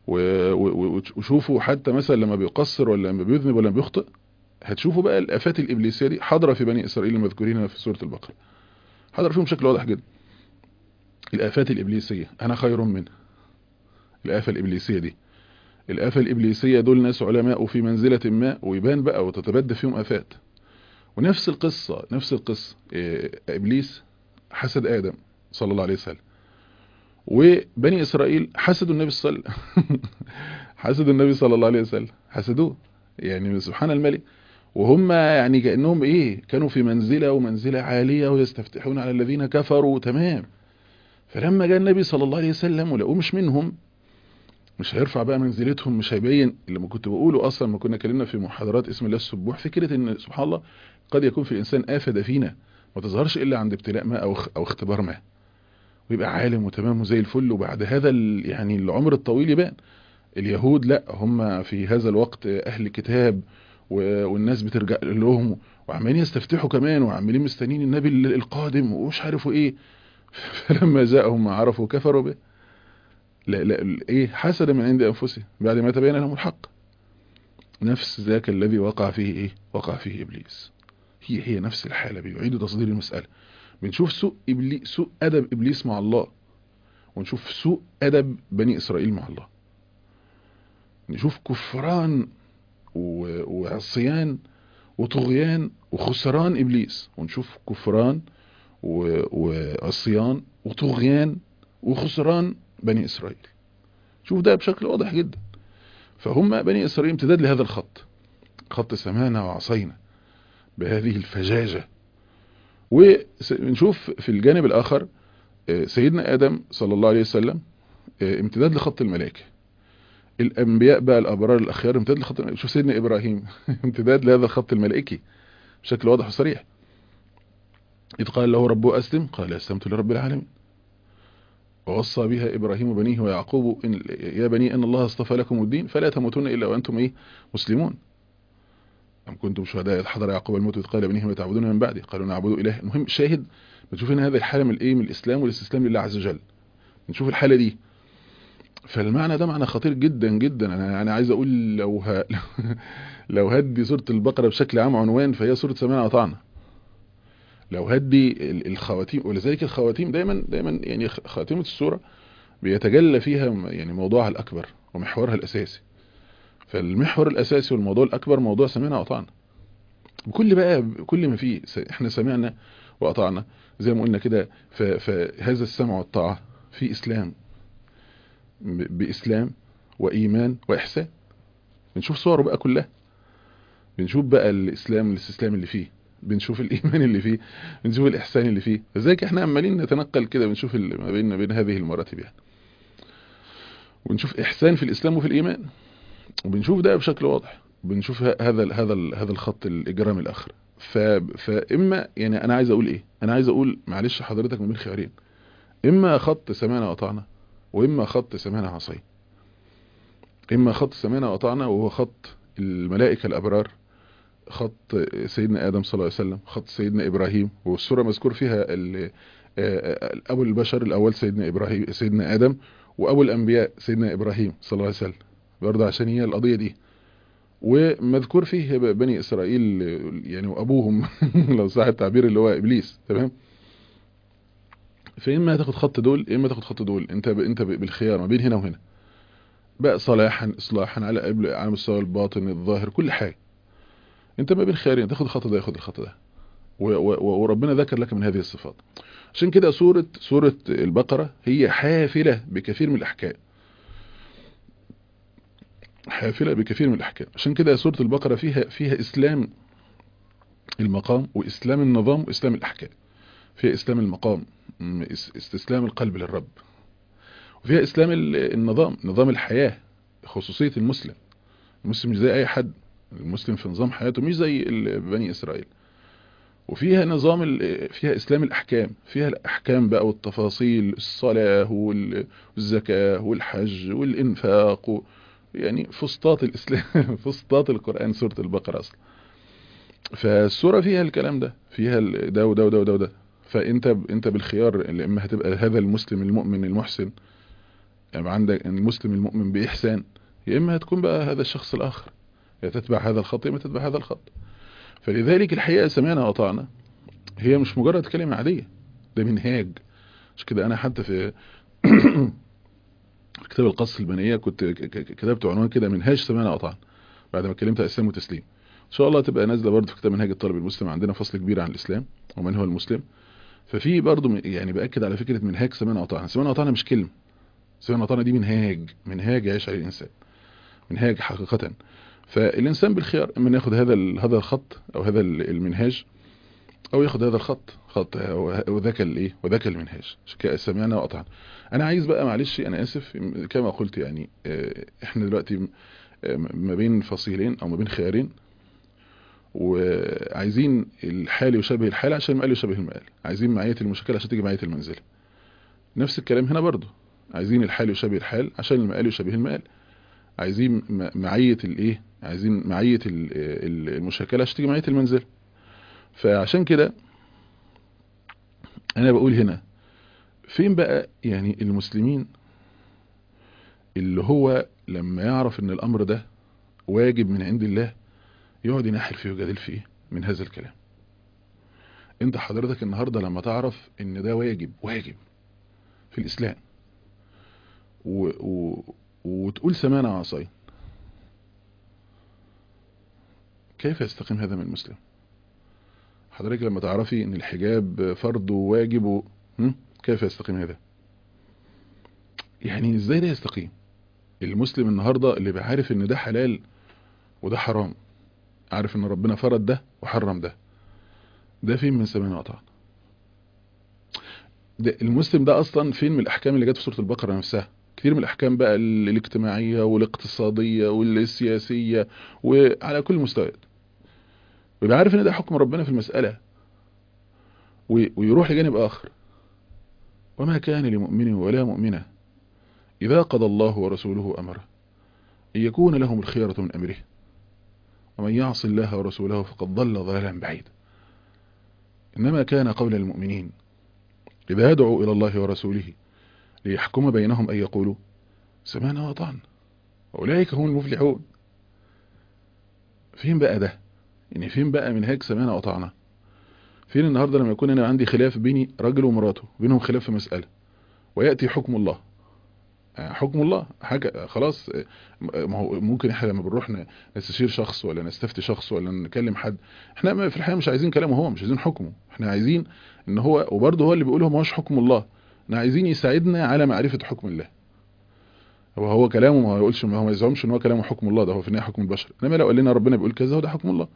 وشوفوا حتى مثلا لما بيقصر ولا لما بيذنب ولا لما بيخطئ، هتشوفوا بقى الآفات الإبليسية دي حاضرة في بني إسرائيل المذكورين في سورة البقرة، حاضرة فيهم بشكل واضح جدا. الآفات الإبليسية أنا خير منه، الآفة الإبليسية دي، الآفة الإبليسية دول ناس علماء في منزلة ما، ويبان بقى وتتبدى فيهم آفات. ونفس القصة نفس القصة، إبليس حسد آدم صلى الله عليه وسلم، وبني إسرائيل حسدوا النبي صلى الله عليه وسلم حسدوا النبي صلى الله عليه وسلم، حسدوه يعني سبحان الملك. وهم يعني كأنهم كانوا في منزلة ومنزلة عالية ويستفتحون على الذين كفروا تمام. فلما جاء النبي صلى الله عليه وسلم ولقوه مش منهم، مش هيرفع بقى منزلتهم، مش هيبين اللي ما كنت بقوله اصلا، ما كنا اتكلمنا في محاضرات اسم الله السبوح، فكرة ان سبحان الله قد يكون في الانسان آفة دفينة ما تظهرش الا عند ابتلاء ما او اختبار ما، ويبقى عالم وتمام وزي الفل، وبعد هذا يعني العمر الطويل يبان. اليهود لا، هم في هذا الوقت اهل كتاب والناس بترجع لهم وعمالين يستفتحوا كمان وعمالين مستنين النبي القادم ومش عارفوا فلما جاءهم ما عرفوا كفروا به. لا لا حسد من عند انفسهم بعد ما تبين لهم الحق. نفس ذاك الذي وقع فيه وقع فيه ابليس. هي نفس الحالة، بيعيد تصدير المسألة. بنشوف سوء ادب ابليس مع الله، ونشوف سوء ادب بني اسرائيل مع الله. نشوف كفران وعصيان وطغيان وخسران ابليس، ونشوف كفران وعصيان وطغيان وخسران بني اسرائيل. شوف ده بشكل واضح جدا. فهم بني اسرائيل امتداد لهذا الخط، خط سمعنا وعصينا بهذه الفجاجة. ونشوف في الجانب الاخر سيدنا ادم صلى الله عليه وسلم امتداد لخط الملائكة. الانبياء بقى الابرار الاخيار امتداد لخط الملائكة. شوف سيدنا ابراهيم امتداد لهذا الخط الملائكي بشكل واضح وصريح. اذ قال له ربه اسلم قال اسلمت لرب العالمين. ووصى بها إبراهيم بنيه ويعقوب يا بني أن الله اصطفى لكم الدين فلا تموتن إلا وأنتم مسلمون. أم كنتم شهداء إذ حضر يعقوب الموت إذ قال لبنيه ما تعبدون من بعدي قالوا نعبد إله. المهم شاهد بتشوف ان هذا الحالة من الإسلام والاستسلام لله عز وجل. نشوف الحالة دي. فالمعنى ده معنى خطير جدا جدا. أنا عايز أقول لو هدي سورة البقرة بشكل عام عنوان فهي سورة سمعنا وأطعنا. لو هدي الخواتيم، ولذلك الخواتيم دايما يعني خاتمة السورة بيتجلى فيها يعني موضوعها الأكبر ومحورها الأساسي. فالمحور الأساسي والموضوع الأكبر موضوع سمعنا وأطعنا بكل ما فيه. احنا سمعنا وأطعنا زي ما قلنا كده. فهذا السمع والطاعة في إسلام، بإسلام وإيمان وإحسان. بنشوف صوره بقى كلها، بنشوف بقى الإسلام الاستسلام اللي فيه، بنشوف الإيمان اللي فيه، بنشوف الإحسان اللي فيه. فذلك احنا عمالين نتنقل كده، بنشوف ما بين هذه المراتب يعني. ونشوف إحسان في الإسلام وفي الإيمان، وبنشوف ده بشكل واضح. بنشوف هذا الخط الإجرام الآخر. فإما يعني أنا عايز أقول أنا عايز أقول معلش حضرتك من خيارين: إما خط سمعنا وأطعنا، وإما خط سمعنا عصينا. إما خط سمعنا وأطعنا وهو خط الملائكة الأبرار، خط سيدنا آدم صلى الله عليه وسلم، خط سيدنا إبراهيم. والسورة مذكور فيها أبو البشر الأول سيدنا آدم، وأبو الأنبياء سيدنا إبراهيم صلى الله عليه وسلم، برضه عشان هي القضية دي. ومذكور فيه بني إسرائيل يعني وأبوهم لو صح التعبير اللي هو إبليس. تمام. فإما تاخد خط دول إما تاخد خط دول. انت بالخيار ما بين هنا وهنا بقى، صلاحا إصلاحا على مستوى الباطن الظاهر كل حاجة. انت ما بين خيارين، تاخد الخط ده ياخد الخط ده. وربنا ذكر لك من هذه الصفات. عشان كده سورة البقرة هي حافلة بكثير من الأحكام، حافلة بكثير من الأحكام. عشان كده سورة البقرة فيها إسلام المقام وإسلام النظام وإسلام الأحكام. فيها إسلام المقام، استسلام القلب للرب، وفيها إسلام النظام، نظام الحياة، خصوصية المسلم مش زي أي حد. المسلم في نظام حياته مش زي بني إسرائيل. وفيها فيها إسلام الأحكام، فيها الأحكام بقى والتفاصيل، الصلاة والزكاة والحج والإنفاق يعني فسطاط الإسلام فسطاط القرآن سورة البقرة أصلا. فالسورة فيها الكلام ده، فيها ده وده وده وده وده. فأنت بالخيار، اللي إما هتبقى هذا المسلم المؤمن المحسن يعني عندك المسلم المؤمن بإحسان، يا إما هتكون بقى هذا الشخص الآخر، يا تتبع هذا الخط يا إما تتبع هذا الخط. فلذلك الحقيقة سمعنا وأطعنا هي مش مجرد كلمة عادية، ده منهاج. مش كده، أنا حتى في كتاب القص البنية كنت كتبت عنوان كده: منهاج سمعنا وأطعنا، بعد ما اتكلمت عن الإسلام والتسليم. إن شاء الله تبقى نازلة برضه في كتاب منهاج الطالب المسلم، عندنا فصل كبير عن الإسلام ومن هو المسلم. ففي برضه يعني بأكد على فكرة منهاج سمعنا وأطعنا. سمعنا وأطعنا مش كلمة، سمعنا وأطعنا دي منهاج، منهاج يعيش عليه الإنسان، منهاج حقيقة. فالإنسان بالخيار إما ياخد هذا الخط أو هذا المنهاج، أو ياخد هذا خط وذاك الإيه وذاك المنهاج. سمعنا وأطعنا. أنا عايز بقى، معلش أنا آسف كما قلت، يعني إحنا دلوقتي ما بين فصيلين أو ما بين خيارين، وعايزين الحال يشبه الحال عشان المقال يشبه المقال، عايزين معية المشكلة عشان تيجي معية المنزلة. نفس الكلام هنا برضو، عايزين الحال يشبه الحال عشان المقال يشبه المقال، عايزين معية الايه، عايزين معية المشاكلة عشان تيجي معية المنزل. فعشان كده انا بقول هنا فين بقى يعني المسلمين اللي هو لما يعرف ان الامر ده واجب من عند الله يقعد ينحل فيه ويجادل فيه من هذا الكلام؟ انت حضرتك النهاردة لما تعرف ان ده واجب في الاسلام و و وتقول سمعنا وعصينا، كيف يستقيم هذا من المسلم؟ حضرتك لما تعرفي ان الحجاب فرض وواجب كيف يستقيم هذا؟ يعني ازاي ده يستقيم؟ المسلم النهاردة اللي بيعرف ان ده حلال وده حرام، عارف ان ربنا فرض ده وحرم ده فين من سمعنا وطاعنا؟ ده المسلم ده اصلا فين من الاحكام اللي جت في سورة البقرة نفسها؟ كتير من الاحكام بقى الاجتماعية والاقتصادية والسياسية وعلى كل المستويات، ويبقى عارف ان ده حكم ربنا في المسألة ويروح لجانب اخر: وما كان لمؤمن ولا مؤمنة إذا قضى الله ورسوله أمره أن يكون لهم الخيرة من أمره ومن يعص الله ورسوله فقد ضل ضلالا بعيدا. إنما كان قول المؤمنين إذا يدعوا إلى الله ورسوله ليحكم بينهم أن يقولوا سمعنا وأطعنا أولئك هم المفلحون. فين بقى ده؟ يعني فين بقى منهاج سمعنا وأطعنا؟ فين النهاردة لما يكون أنا عندي خلاف بيني راجل ومراته، بينهم خلاف في مسألة، ويأتي حكم الله، حكم الله حاجة خلاص. ما هو ممكن احنا لما بنروح نستشير شخص ولا نستفتي شخص ولا نكلم حد، احنا في الحقيقة مش عايزين كلامه هو، مش عايزين حكمه، احنا عايزين ان هو، وبرضه هو اللي بيقوله ما هوش حكم الله، احنا عايزين يساعدنا على معرفة حكم الله. هو كلامه ما يقولش، ما هو ما يزعمش ان هو كلامه حكم الله، ده هو في النهاية حكم البشر. انما لو قال لنا ربنا بيقول كذا هو ده حكم الله،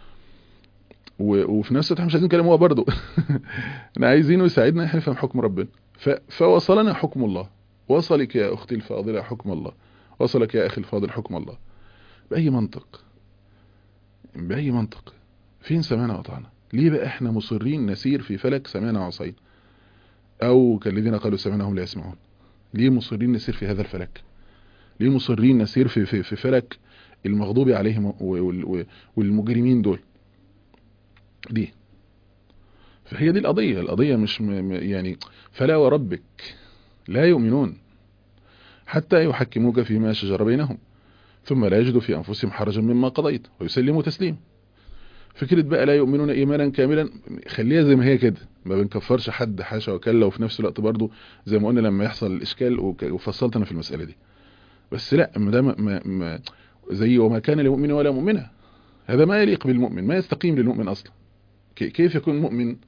وفي نفس الوقت احنا مش عايزين كلامه هو برضه احنا عايزينه يساعدنا احنا نفهم حكم ربنا. فوصلنا حكم الله، وصلك يا أختي الفاضلة حكم الله، وصلك يا أخي الفاضل حكم الله. بأي منطق؟ بأي منطق؟ فين سمعنا وطعنا؟ ليه بقى احنا مصرين نسير في فلك سمعنا وعصينا، أو كالذين قالوا سمعنا هم لا يسمعون؟ ليه مصرين نسير في هذا الفلك؟ ليه مصرين نسير في فلك المغضوب عليهم والمجرمين دول؟ ليه؟ فهي دي القضية مش يعني فلا وربك لا يؤمنون حتى يحكموك فيما شجر بينهم ثم لا يجدوا في أنفسهم حرجا مما قضيت ويسلموا تسليم. فكرة بقى لا يؤمنون إيمانا كاملا خليها زي ما هي كده، ما بنكفرش حد حاشا وكلا، وفي نفس الوقت برضو زي ما قلنا لما يحصل الإشكال وفصلت أنا في المسألة دي. بس لا، ما ده زي وما كان لمؤمن ولا مؤمنة، هذا ما يليق بالمؤمن، ما يستقيم للمؤمن أصلا. كيف يكون مؤمن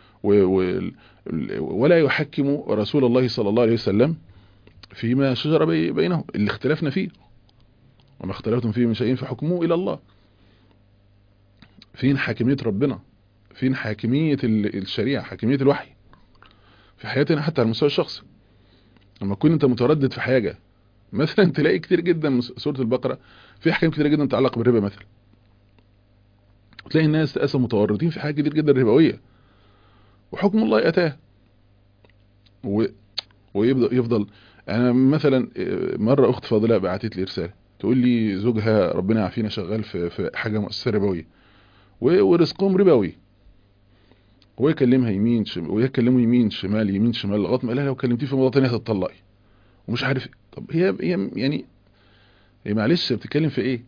ولا يحكم رسول الله صلى الله عليه وسلم فيما شجر بينهم اللي اختلفنا فيه؟ وما اختلفتم فيه من شيء فحكموه إلى الله. فين حاكمية ربنا؟ فين حاكمية الشريعة، حاكمية الوحي في حياتنا حتى على المستوى الشخصي؟ لما تكون انت متردد في حاجة، مثلا تلاقي كتير جدا من سورة البقرة في احكام كتير جدا تتعلق بالربا مثلا، وتلاقي الناس تأسى متورطين في حاجة كتير جدا ربوية، وحكم الله أتاه ويفضل. انا مثلا مرة اخت فاضلة بعتت لي رسالة تقول لي زوجها ربنا يعافينا شغال في حاجة مؤسسة ربوية ورزقهم ربوي، ويكلمها يمين شمال ويكلمه يمين شمال لغايه ما قال لها لو كلمتيه في موضوع تاني هتطلقي ومش عارف. طب هي يعني هي معلش بتتكلم في ايه؟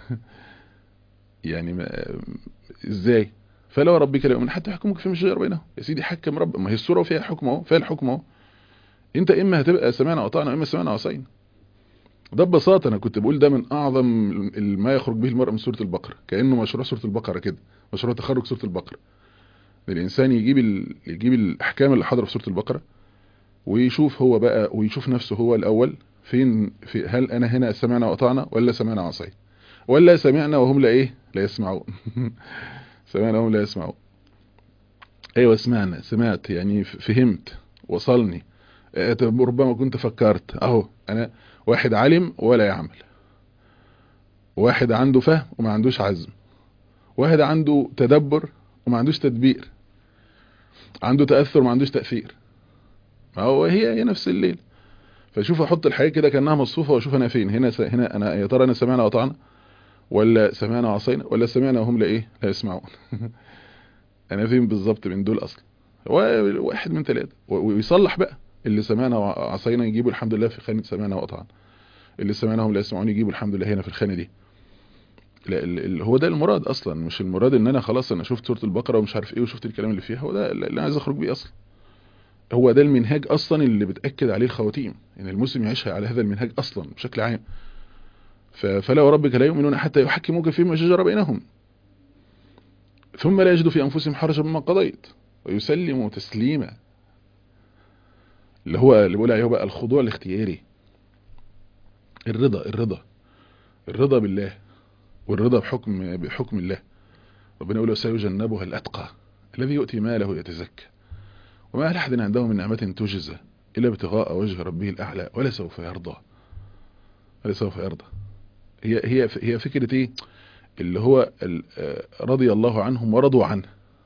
يعني ازاي؟ فلو ربك لا يؤمن حتى يحكمك فيما شجر بينهم. يا سيدي حكم رب، ما هي السوره فيها حكم اهو، فيها الحكم اهو. انت اما هتبقى سمعنا وأطعنا واما سمعنا وعصينا. ده ببساطه انا كنت بقول ده من اعظم ما يخرج به المرء من سوره البقره، كانه مشروع سوره البقره كده، مشروع تخرج سوره البقره. الانسان يجيب الاحكام اللي حاضره في سوره البقره، ويشوف هو بقى، ويشوف نفسه هو الاول فين، في هل انا هنا سمعنا وأطعنا ولا سمعنا وعصينا، ولا سمعنا وهم لا ايه لا يسمعون. سمعنا وهم لا يسمعون. ايوه سمعنا، سمعت يعني فهمت، وصلني. طب ربما كنت فكرت اهو. انا واحد علم ولا يعمل، واحد عنده فهم وما عندوش عزم، واحد عنده تدبر وما عندوش تدبير، عنده تأثر وما عندوش تأثير. ما هو هي نفس الليل. فشوف احط الحياة كده كأنها مصفوفة، واشوف انا فين، هنا انا يا ترى انا سمعنا وطعنا ولا سمعنا وعصينا ولا سمعنا وهم لا ايه لا يسمعون. انا فين بالظبط من دول اصلا؟ هو واحد من ثلاثة، ويصلح بقى. اللي سمعنا وعصينا يجيبوا الحمد لله في خانة سمعنا وأطعنا، اللي سمعناهم لا يسمعون يجيبوا الحمد لله هنا في الخانة دي. لا هو ده المراد اصلا، مش المراد ان انا خلاص انا شفت سورة البقرة ومش عارف ايه وشفت الكلام اللي فيها، هو ده اللي انا عايز اخرج بيه اصلا. هو ده المنهاج اصلا اللي بتأكد عليه الخواتيم، ان المسلم يعيشها على هذا المنهاج اصلا بشكل عام. فلا وربك لا يؤمنون حتى يحكموك فيما شجر بينهم ثم لا يجدوا في انفسهم حرجا مما قضيت ويسلموا تسليما. اللي بيقول عليه بقى الخضوع الاختياري، الرضا بالله، والرضا بحكم الله. ربنا يقول سيجنبها الأتقى الذي يؤتي ماله يتزكى وما لأحد عنده من نعمة تجزى إلا ابتغاء وجه ربه الأعلى ولا سوف يرضى. ولا سوف يرضى. هي فكرة ايه؟ اللي هو رضي الله عنهم ورضوا عنه.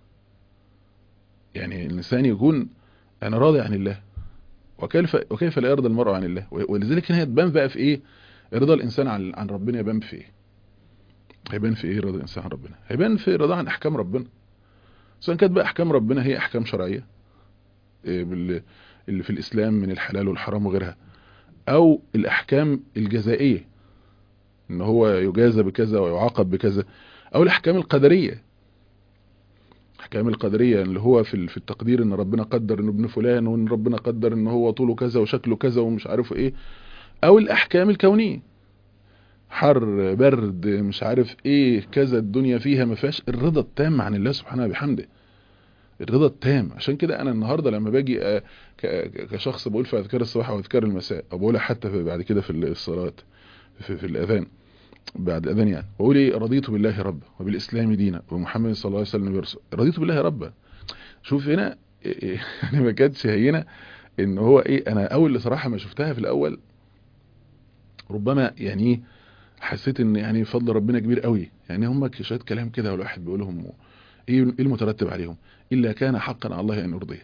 يعني الإنسان يكون أنا راضي عن الله، وكيف لا يرضى المرء عن الله. ولذلك هي تبان بقى في ايه رضا الإنسان عن ربنا؟ يبان في ايه؟ هيبان في ايه رضا الإنسان عن ربنا؟ هيبان في رضا عن أحكام ربنا، سواء كانت بقى أحكام ربنا هي أحكام شرعية اللي في الإسلام من الحلال والحرام وغيرها، أو الأحكام الجزائية إن هو يجازى بكذا ويعاقب بكذا، أو الأحكام القدرية. أحكام القدرية اللي هو في التقدير إن ربنا قدر إنه ابن فلان، وإن ربنا قدر إنه هو طوله كذا وشكله كذا ومش عارف إيه. أو الأحكام الكونية، حر برد مش عارف إيه كذا، الدنيا فيها ما فيهاش الرضا التام عن الله سبحانه بحمده، الرضا التام. عشان كده انا النهارده لما باجي كشخص بقول في اذكار الصباح واذكار المساء، او بقولها حتى بعد كده في الصلاه، في الاذان، بعد الاذان يعني، بقول ايه؟ رضيت بالله ربا وبالاسلام دينا ومحمد صلى الله عليه وسلم برسول. رضيت بالله ربا. شوف هنا يعني ما كانتش هينه ان هو ايه. انا اول صراحه ما شفتها في الاول ربما يعني ايه، حسيت ان يعني فضل ربنا كبير قوي. يعني هم شويه كلام كده والواحد بيقولهم، ايه المترتب عليهم؟ الا كان حقا على الله ان يرضيه.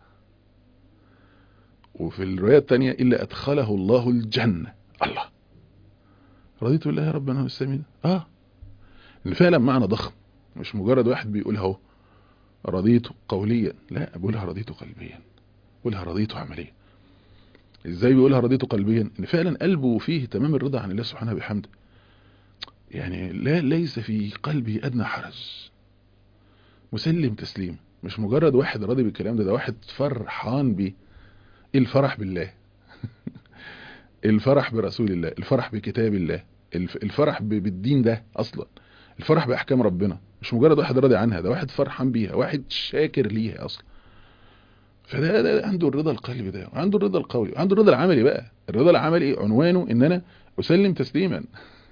وفي الرواية الثانية إلا أدخله الله الجنة. الله، رضيت بالله ربنا والسلمين. إن فعلا معنى ضخم، مش مجرد واحد بيقولها اهو رضيت قوليا، لا، بقولها رضيت قلبيا، بقولها رضيت عمليا. ازاي بيقولها رضيت قلبيا؟ ان فعلا قلبه فيه تمام الرضا عن الله سبحانه بحمده. يعني ليس في قلبه ادنى حرج، مسلم تسليم. مش مجرد واحد راضي بالكلام ده واحد فرحان بيه. الفرح بالله، الفرح برسول الله، الفرح بكتاب الله، الفرح بالدين ده اصلا، الفرح باحكام ربنا. مش مجرد واحد راضي عنها، ده واحد فرحان بيها، واحد شاكر ليها اصلا. فده عنده الرضا القلبي ده، وعنده الرضا القولي، وعنده الرضا العملي بقى. الرضا العملي عنوانه ان انا اسلم تسليما،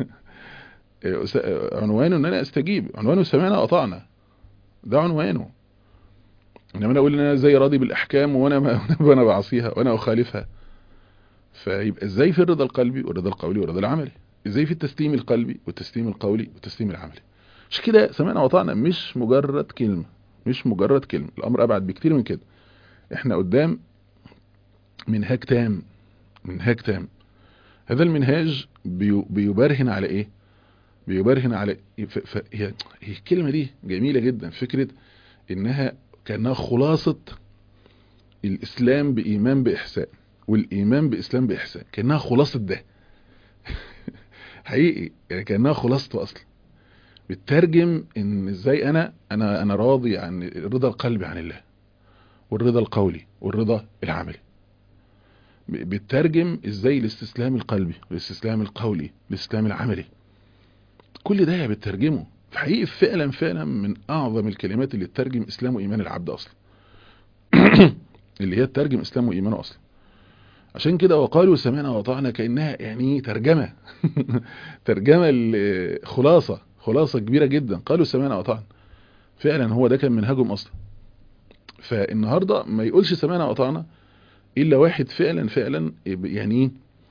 عنوانه ان انا استجيب، عنوانه سمعنا وأطعنا، ده عنوانه. انما انا اقول ان انا زي راضي بالاحكام وانا بعصيها وانا اخالفها. فيبقى ازاي في الرضا القلبي والرضا القولي والرضا العملي؟ ازاي في التسليم القلبي والتسليم القولي والتسليم العملي؟ مش كده سمعنا وطعنا مش مجرد كلمة، مش مجرد كلمة، الامر ابعد بكتير من كده. احنا قدام منهاج تام، منهاج تام. هذا المنهاج بيبرهن على ايه؟ بيبرهن على هي الكلمة دي جميلة جدا، فكرة انها كأنها خلاصة الاسلام بإيمان بإحسان. والإيمان بإسلام بإحسان، كأنها خلاصة ده. حقيقي يعني كأنها خلاصته أصلا. بتترجم إن إزاي أنا راضي عن الرضا القلبي عن الله، والرضا القولي، والرضا العملي. بتترجم إزاي الاستسلام القلبي، والاستسلام القولي، والاستسلام العملي. كل ده بتترجمه في حقيقي فعلا فعلا من أعظم الكلمات اللي تترجم إسلام وإيمان العبد أصلا. اللي هي تترجم إسلام وإيمانه أصلا. عشان كده وقالوا سمعنا وأطعنا، كأنها يعني ترجمة. ترجمة خلاصة كبيرة جدا. قالوا سمعنا وأطعنا، فعلا هو ده كان منهجهم أصلا. فالنهاردة ما يقولش سمعنا وأطعنا إلا واحد فعلا فعلا يعني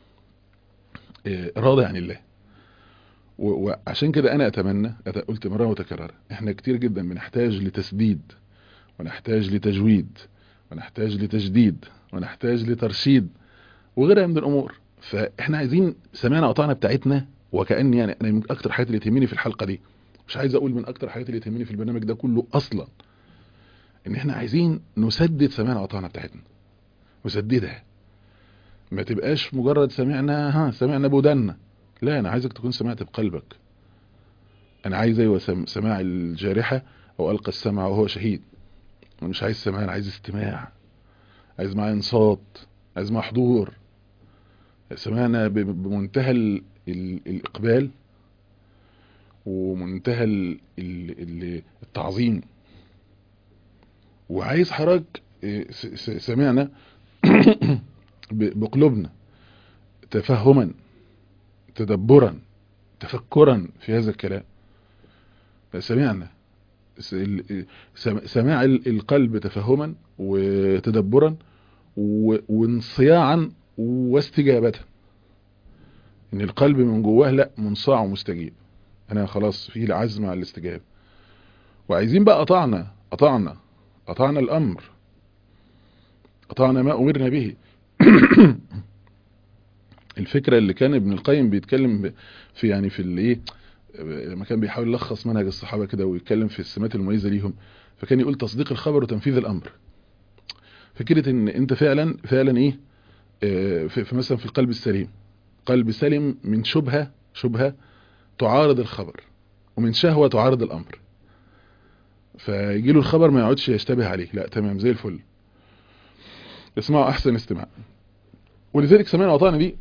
راضي عن الله. وعشان كده أنا أتمنى، قلت مرة متكررة، إحنا كتير جدا بنحتاج لتسديد، ونحتاج لتجويد، ونحتاج لتجديد، ونحتاج لترشيد وغيرها من الأمور. فإحنا عايزين سمعنا وأطعنا بتاعتنا. وكأن يعني أنا من أكتر حاجات اللي تهمني في الحلقة دي، مش عايز أقول من أكتر حاجات اللي تهمني في البرنامج ده كله أصلا، إن إحنا عايزين نسدد سمعنا وأطعنا بتاعتنا، نسددها. ما تبقاش مجرد سمعنا بودنا. لا، أنا عايزك تكون سمعت بقلبك. أنا عايز أيوة سماع الجارحة، أو ألقى السمع وهو شهيد. أنا مش عايز سماع، أنا عايز استماع، عايز معاه انصات، عايز معاه حضور. سمعنا بمنتهى الإقبال، ومنتهى التعظيم. وعايز حضرتك سمعنا بقلوبنا، تفهما، تدبرا، تفكرا في هذا الكلام. سمعنا سماع القلب تفهما وتدبرا وانصياعا واستجابة. ان القلب من جواه لا منصاع ومستجيب، انا خلاص في العزم على الاستجابة. وعايزين بقى أطعنا الأمر، أطعنا ما أمرنا به. الفكرة اللي كان ابن القيم بيتكلم في يعني في الايه، لما كان بيحاول يلخص منهج الصحابة كده ويتكلم في السمات المميزة ليهم، فكان يقول تصديق الخبر وتنفيذ الأمر. فكرة ان انت فعلا فعلا ايه، في مثلا في القلب السليم، قلب سليم من شبهة تعارض الخبر، ومن شهوة تعارض الأمر. فيجي له الخبر ما يقعدش يشتبه عليه، لا تمام زي الفل، اسمعوا احسن استماع. ولذلك سمعنا وأطعنا دي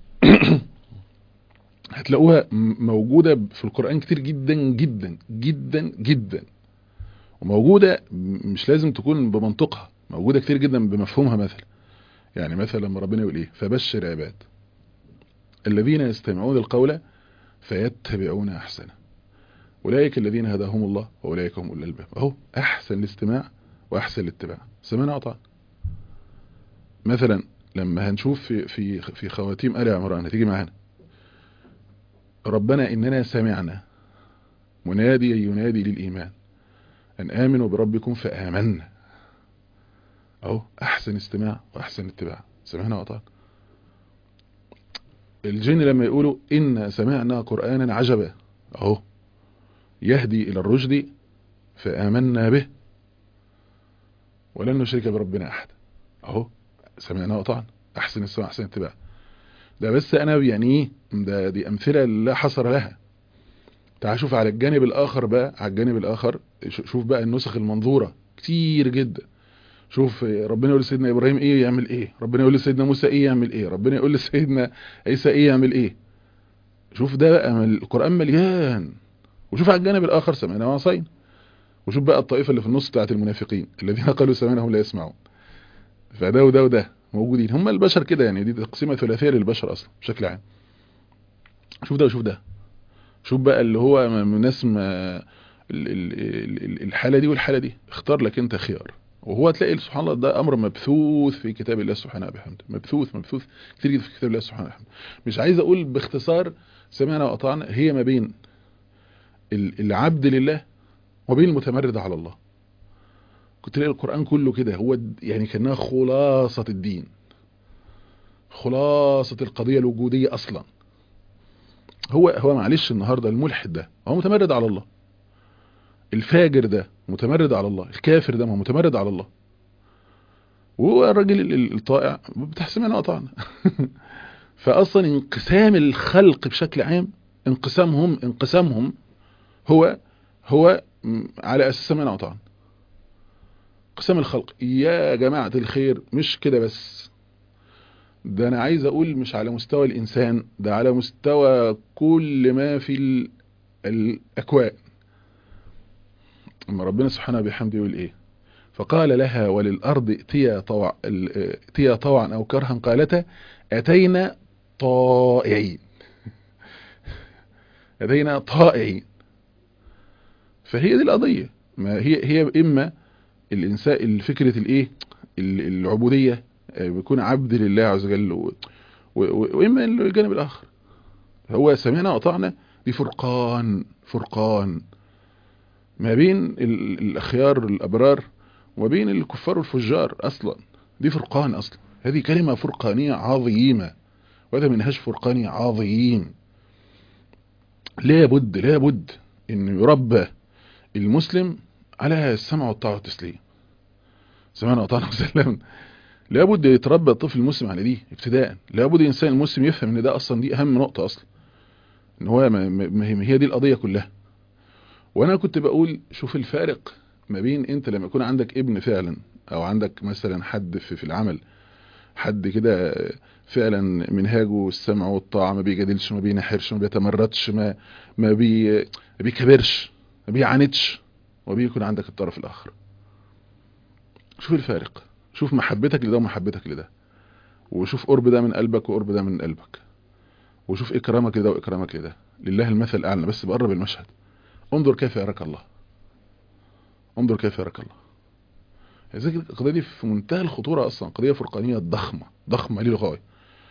هتلاقوها موجودة في القرآن كتير جدا جدا جدا جدا، وموجودة مش لازم تكون بمنطقها، موجودة كتير جدا بمفهومها. مثلا يعني مثلا لما ربنا يقول ايه، فبشر عباد الذين يستمعون القول فيتبعون احسنه اولئك الذين هداهم الله واولئك هم اولو الالباب. اهو احسن الاستماع واحسن الاتباع، سمعنا وأطعنا. مثلا لما هنشوف في خواتيم آل عمران، هتيجي معانا ربنا إننا سمعنا مناديا ينادي للإيمان أن آمنوا بربكم فآمنا. أهو أحسن استماع وأحسن اتباع، سمعنا وأطعنا. الجن لما يقولوا إن سمعنا قرآنا عجبا، أهو يهدي إلى الرشد فآمنا به ولن نشرك بربنا أحد. أهو سمعنا وأطعنا، أحسن استماع أحسن اتباع. ده بس أنا يعني دي أمثلة لا حصر لها. تعال شوف على الجانب الآخر بقى، على الجانب الآخر شوف بقى النسخ المنظورة كتير جدا. شوف ربنا يقول لسيدنا إبراهيم إيه يعمل إيه، ربنا يقول لسيدنا موسى إيه يعمل إيه، ربنا يقول لسيدنا عيسى إيه يعمل إيه. شوف ده بقى القرآن مليان. وشوف على الجانب الآخر سمعنا وعصينا. وشوف بقى الطائفة اللي في النص بتاعت المنافقين الذين قالوا سمعنا هم لا يسمعون. فده وده وده موجودين، هم البشر كده يعني، دي تقسيمة ثلاثية للبشر أصلا بشكل عام. شوف ده وشوف ده. شوف بقى اللي هو ناس الحالة دي والحالة دي، اختار لك انت خيار. وهو تلاقي سبحان الله ده امر مبثوث في كتاب الله سبحانه وبحمده، مبثوث كتير جدا في كتاب الله سبحانه وبحمده. مش عايز اقول باختصار سمعنا وأطعنا، هي ما بين العبد لله وبين المتمرد على الله. كنت تلاقي القرآن كله كده، هو يعني كأنها خلاصة الدين، خلاصة القضية الوجودية اصلا. هو معلش النهاردة الملحد ده هو متمرد على الله، الفاجر ده متمرد على الله، الكافر ده متمرد على الله. وهو الراجل الطائع بتاع سمعنا وأطعنا. فأصلا انقسام الخلق بشكل عام، انقسامهم هو على أساس سمعنا وأطعنا. انقسام الخلق يا جماعة الخير مش كده بس، ده أنا عايز أقول مش على مستوى الإنسان، ده على مستوى كل ما في الأكوان. أما ربنا سبحانه بحمده يقول إيه؟ فقال لها وللأرض ائتيا طوعا أو كرها قالتا أتينا طائعين. أتينا طائعين. فهي دي القضية. ما هي إما الإنسان الفكرة الإيه العبودية، بيكون عبد لله عز وجل، وإما الجانب الآخر هو سمعنا وأطعنا. دي فرقان ما بين الأخيار الأبرار وما بين الكفار والفجار. أصلا دي فرقان أصلا. هذه كلمة فرقانية عظيمة، وهذا منهج فرقاني عظيم. لابد أن يربى المسلم على السمع والطاعة والتسليم. سمعنا وأطعنا وسلمنا. لابد يتربى الطفل المسلم على دي ابتداء. لابد الإنسان المسلم يفهم أن ده أصلا دي أهم نقطة أصلا، أن هو ما هي دي القضية كلها. وانا كنت بقول شوف الفارق ما بين انت لما يكون عندك ابن فعلا، او عندك مثلا حد في العمل، حد كده فعلا منهاجه السمع والطاعة، ما بيجادلش، ما بينحرش، ما بيتمردش، ما بيكبرش، ما بيعاندش، وبيكون عندك الطرف الاخر. شوف الفارق، شوف محبتك لده ومحبتك لده، وشوف قرب ده من قلبك وقرب ده من قلبك، وشوف اكرامك لده واكرامك لده. لله المثل الاعلى. بس بقرب المشهد، انظر كيف يراك الله، انظر كيف يراك الله. هذه القضية دي في منتهى الخطورة أصلا، قضية فرقانية ضخمة للغاية.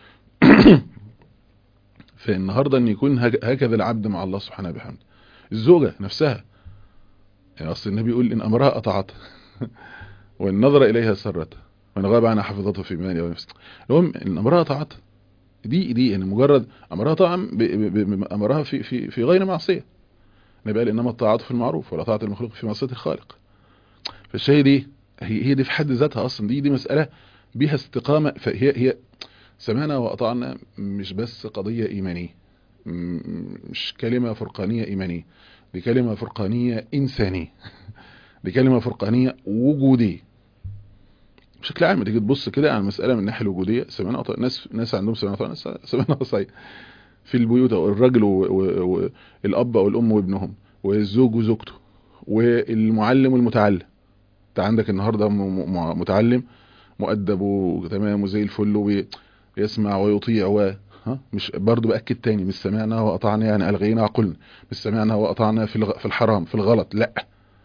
فالنهاردة أن يكون هكذا العبد مع الله سبحانه بحمده. الزوجة نفسها، يعني أصل النبي يقول إن أمرها أطاعته وإن نظر إليها سرته وإن غاب عنها حفظته في مالها ونفسه. المهم إن أمرها أطاعته دي يعني مجرد أمرها طبعا أمرها في غير معصية. النبي قال إنما الطاعات في المعروف ولا طاعة المخلوق في معصية الخالق. فالشيء دي هي دي في حد ذاتها أصلا دي مسألة بها استقامة. فهي سمعنا وأطعنا مش بس قضية إيمانية، مش كلمة فرقانية إيمانية، دي كلمة فرقانية إنسانية، دي كلمة فرقانية وجودية بشكل عام. تيجي تبص كده على المسألة من الناحية الوجودية، سمعنا وأطعنا. ناس عندهم سمعنا وأطعنا، ناس سمعنا وصحيح في البيوت، الراجل والأب والأم وابنهم، والزوج وزوجته، والمعلم والمتعلم. انت عندك النهاردة متعلم مؤدب وتمام وزي الفل ويسمع ويطيع مش برضو بأكد تاني، مش سمعنا وأطعنا يعني ألغينا وقلنا، مش سمعنا وأطعنا في الحرام في الغلط، لا.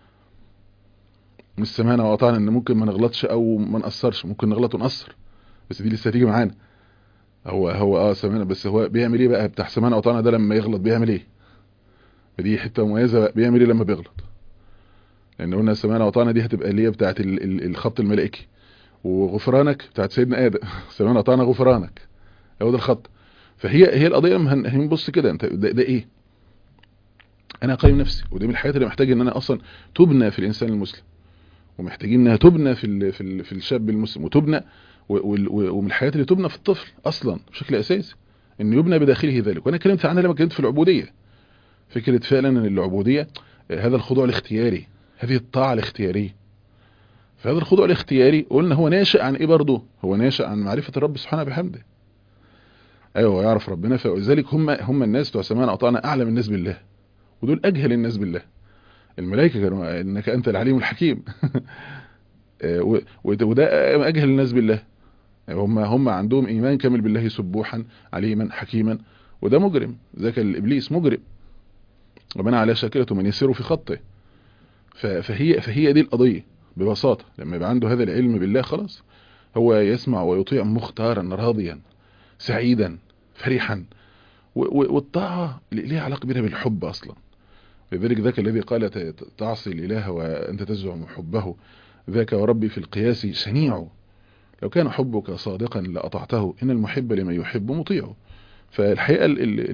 مش سمعنا وأطعنا ان ممكن ما نغلطش او ما نقصرش، ممكن نغلط ونقصر، بس دي لسه هتيجي معانا. هو سمعنا، بس هو بيعمل ايه بقى بتاع سمعنا وأطعنا ده لما يغلط بيعمل ايه؟ دي حتة مميزة بقى، بيعمل ايه لما بيغلط؟ لان قلنا سمعنا وأطعنا دي هتبقى اللي هي بتاعت الخط الملائكي، وغفرانك بتاعت سيدنا آدم. سمعنا وأطعنا غفرانك، هو ده الخط. فهي القضية لما هنبص كده انت ده ايه؟ انا اقيم نفسي، ودي من الحاجات اللي محتاج ان انا اصلا تبنى في الانسان المسلم، ومحتاجين انها تبنى في الشاب المسلم، وتبنى ومن الحاجات اللي تبنى في الطفل اصلا بشكل اساسي ان يبنى بداخله ذلك. وانا اتكلمت عنها لما كنت في العبودية، فكرة فعلا ان العبودية هذا الخضوع الاختياري، هذه الطاعة الاختيارية. فهذا الخضوع الاختياري قلنا هو ناشئ عن ايه؟ برضه هو ناشئ عن معرفة الرب سبحانه بحمده. ايوه يعرف ربنا، فلذلك هم الناس بتوع سمعنا وأطعنا اعلم الناس بالله، ودول اجهل الناس بالله. الملائكه كانوا انك انت العليم الحكيم. وده اجهل الناس بالله. هم عندهم ايمان كامل بالله سبوحا عليما حكيما، وده مجرم ذاك الابليس مجرم، ربنا على شاكلته من يسير في خطه. فهي دي القضيه ببساطه. لما يبقى عنده هذا العلم بالله خلاص هو يسمع ويطيع مختارا راضيا سعيدا فرحا. والطاعه ليها علاقه كبيره بالحب اصلا. لذلك ذاك الذي قال تعصي الإله وأنت تزعم حبه، ذاك وربي في القياس شنيع، لو كان حبك صادقا لأطعته، إن المحب لمن يحب مطيع. فالحقيقة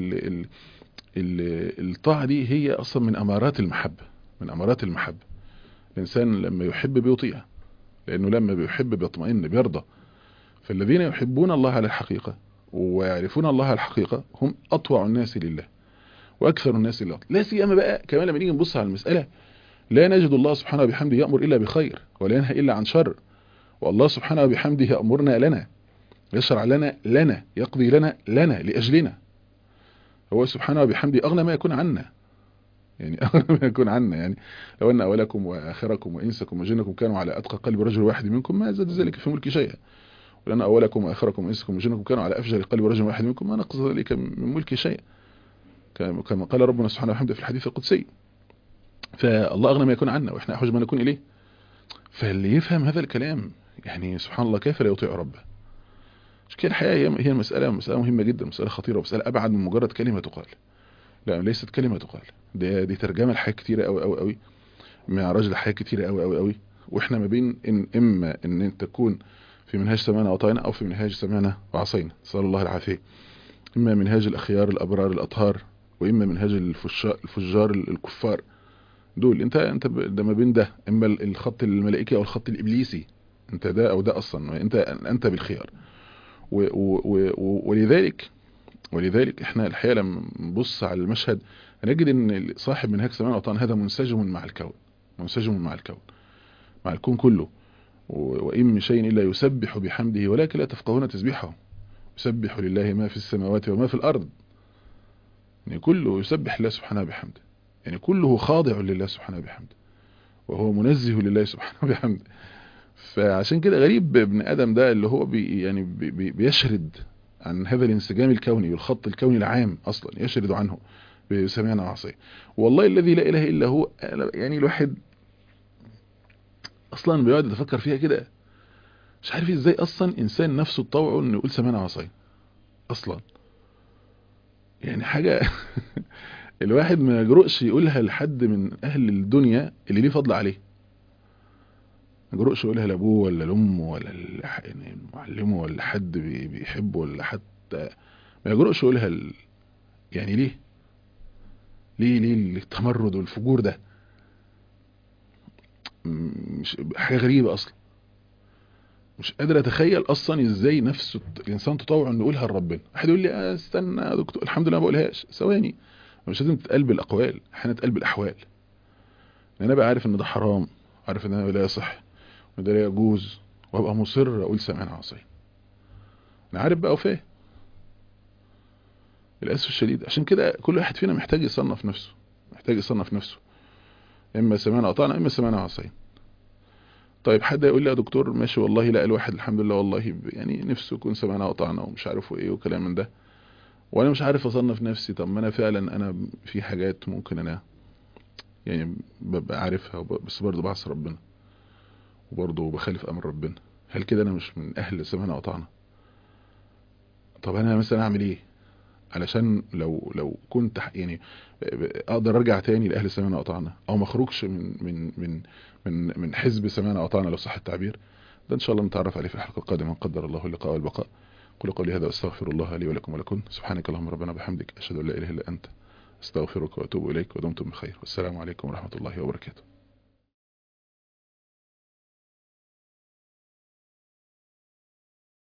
الطاعة دي هي أصلا من أمارات المحبة، من أمارات المحبة. الإنسان لما يحب بيطيع، لانه لما بيحب بيطمئن بيرضى. فالذين يحبون الله على الحقيقة ويعرفون الله على الحقيقة هم اطوع الناس لله واكثر الناس لله. لا سيما بقى كمان لما نيجي نبص على المسألة، لا نجد الله سبحانه وبحمده يأمر الا بخير ولا ينهى الا عن شر. والله سبحانه وبحمده يأمرنا لنا، يشرع لنا يقضي لنا لأجلنا. هو سبحانه وبحمده أغنى ما يكون عنا، يعني أغنى ما يكون عنا. يعني لو أن أولكم وآخركم وإنسكم وجنكم كانوا على أتقى قلب رجل واحد منكم ما زاد ذلك في ملك شيئا، ولأن أولكم وآخركم وإنسكم وجنكم كانوا على أفجر قلب رجل واحد منكم ما نقص ذلك من ملك شيئا، كما قال ربنا سبحانه وبحمده في الحديث القدسي. فالله أغنى ما يكون عنا وإحنا أحوج ما نكون إليه. فاللي يفهم هذا الكلام يعني سبحان الله كيف لا يطيع ربه. مش كده الحقيقة هي مسألة مهمة جدا، مسألة خطيرة، ومسألة أبعد من مجرد كلمة تقال. لا ليست كلمة تقال، دي ترجمة لحاجات كتيرة أوي أوي أوي، معراج لحاجات كتيرة أوي أوي أوي. وإحنا ما بين إما إن أنت تكون في منهاج سمعنا وأطعنا أو في منهاج سمعنا وعصينا، نسأل الله العافية. إما منهاج الأخيار الأبرار الأطهار، وإما منهاج الفجار الكفار. دول أنت ده ما بين ده، إما الخط الملائكي أو الخط الإبليسي، أنت ده أو ده أصلا، أنت بالخيار. ولذلك احنا الحقيقة لما نبص على المشهد هنجد ان صاحب منهاج سمعنا وأطعنا هذا منسجم مع الكون، مع الكون كله. وإن من شيء إلا يسبح بحمده ولكن لا تفقهون تسبيحه. يسبح لله ما في السماوات وما في الأرض، يعني كله يسبح الله سبحانه بحمده، يعني كله خاضع لله سبحانه بحمده، وهو منزه لله سبحانه بحمده. فعشان كده غريب ابن آدم ده اللي هو بيشرد عن هذا الانسجام الكوني والخط الكوني العام أصلا، يشرد عنه بسمعنا وعصيه. والله الذي لا إله إلا هو، يعني الواحد أصلا بيقعد يتفكر فيها كده، مش عارف ازاي أصلا إنسان نفسه تطوعه إنه يقول سمعنا وعصيه أصلا. يعني حاجة الواحد ما يجرؤش يقولها لحد من أهل الدنيا اللي ليه فضل عليه، ما يجرؤش يقولها لأبوه ولا لأمه ولا يعني معلمه ولا حد بيحبه ولا حتى ما يجرؤش يقولها يعني ليه التمرد والفجور ده؟ مش حاجة غريبة أصلا، مش قادر أتخيل أصلا إزاي نفسه الإنسان تطوع إنه يقولها لربنا. واحد يقول لي استنى يا دكتور الحمد لله ما بقولهاش، ثواني، مش لازم تتقال بالأقوال، احيانا تتقال بالأحوال. أنا بقى عارف إن ده حرام، عارف إن ده لا يصح وده لا يجوز، وأبقى مصر أقول سمعنا وعصينا. أنا عارف بقى وفاه للأسف الشديد. عشان كده كل واحد فينا محتاج يصنف نفسه، إما سمعنا وأطعنا إما سمعنا وعصينا. طيب حد يقول لي يا دكتور ماشي والله لا، الواحد الحمد لله والله يعني نفسه يكون سمعنا وأطعنا ومش عارف ايه وكلام من ده، وانا مش عارف اصنف نفسي. طب ما انا فعلا انا في حاجات ممكن انا يعني ببقى عارفها بس برضه بعصي ربنا وبرضه بخالف امر ربنا. هل كده انا مش من اهل سمعنا وأطعنا؟ طب انا مثلا اعمل ايه علشان لو كنت يعني اقدر ارجع تاني لاهل سمعنا وأطعنا، او ما اخرجش من حزب سمعنا وأطعنا لو صح التعبير؟ ده ان شاء الله نتعرف عليه في الحلقه القادمه، قدر الله اللقاء والبقاء. قولوا قولي هذا واستغفر الله لي ولكم ولكم. سبحانك اللهم ربنا بحمدك، اشهد ان لا اله الا انت، استغفرك واتوب اليك، ودمتم بخير، والسلام عليكم ورحمه الله وبركاته.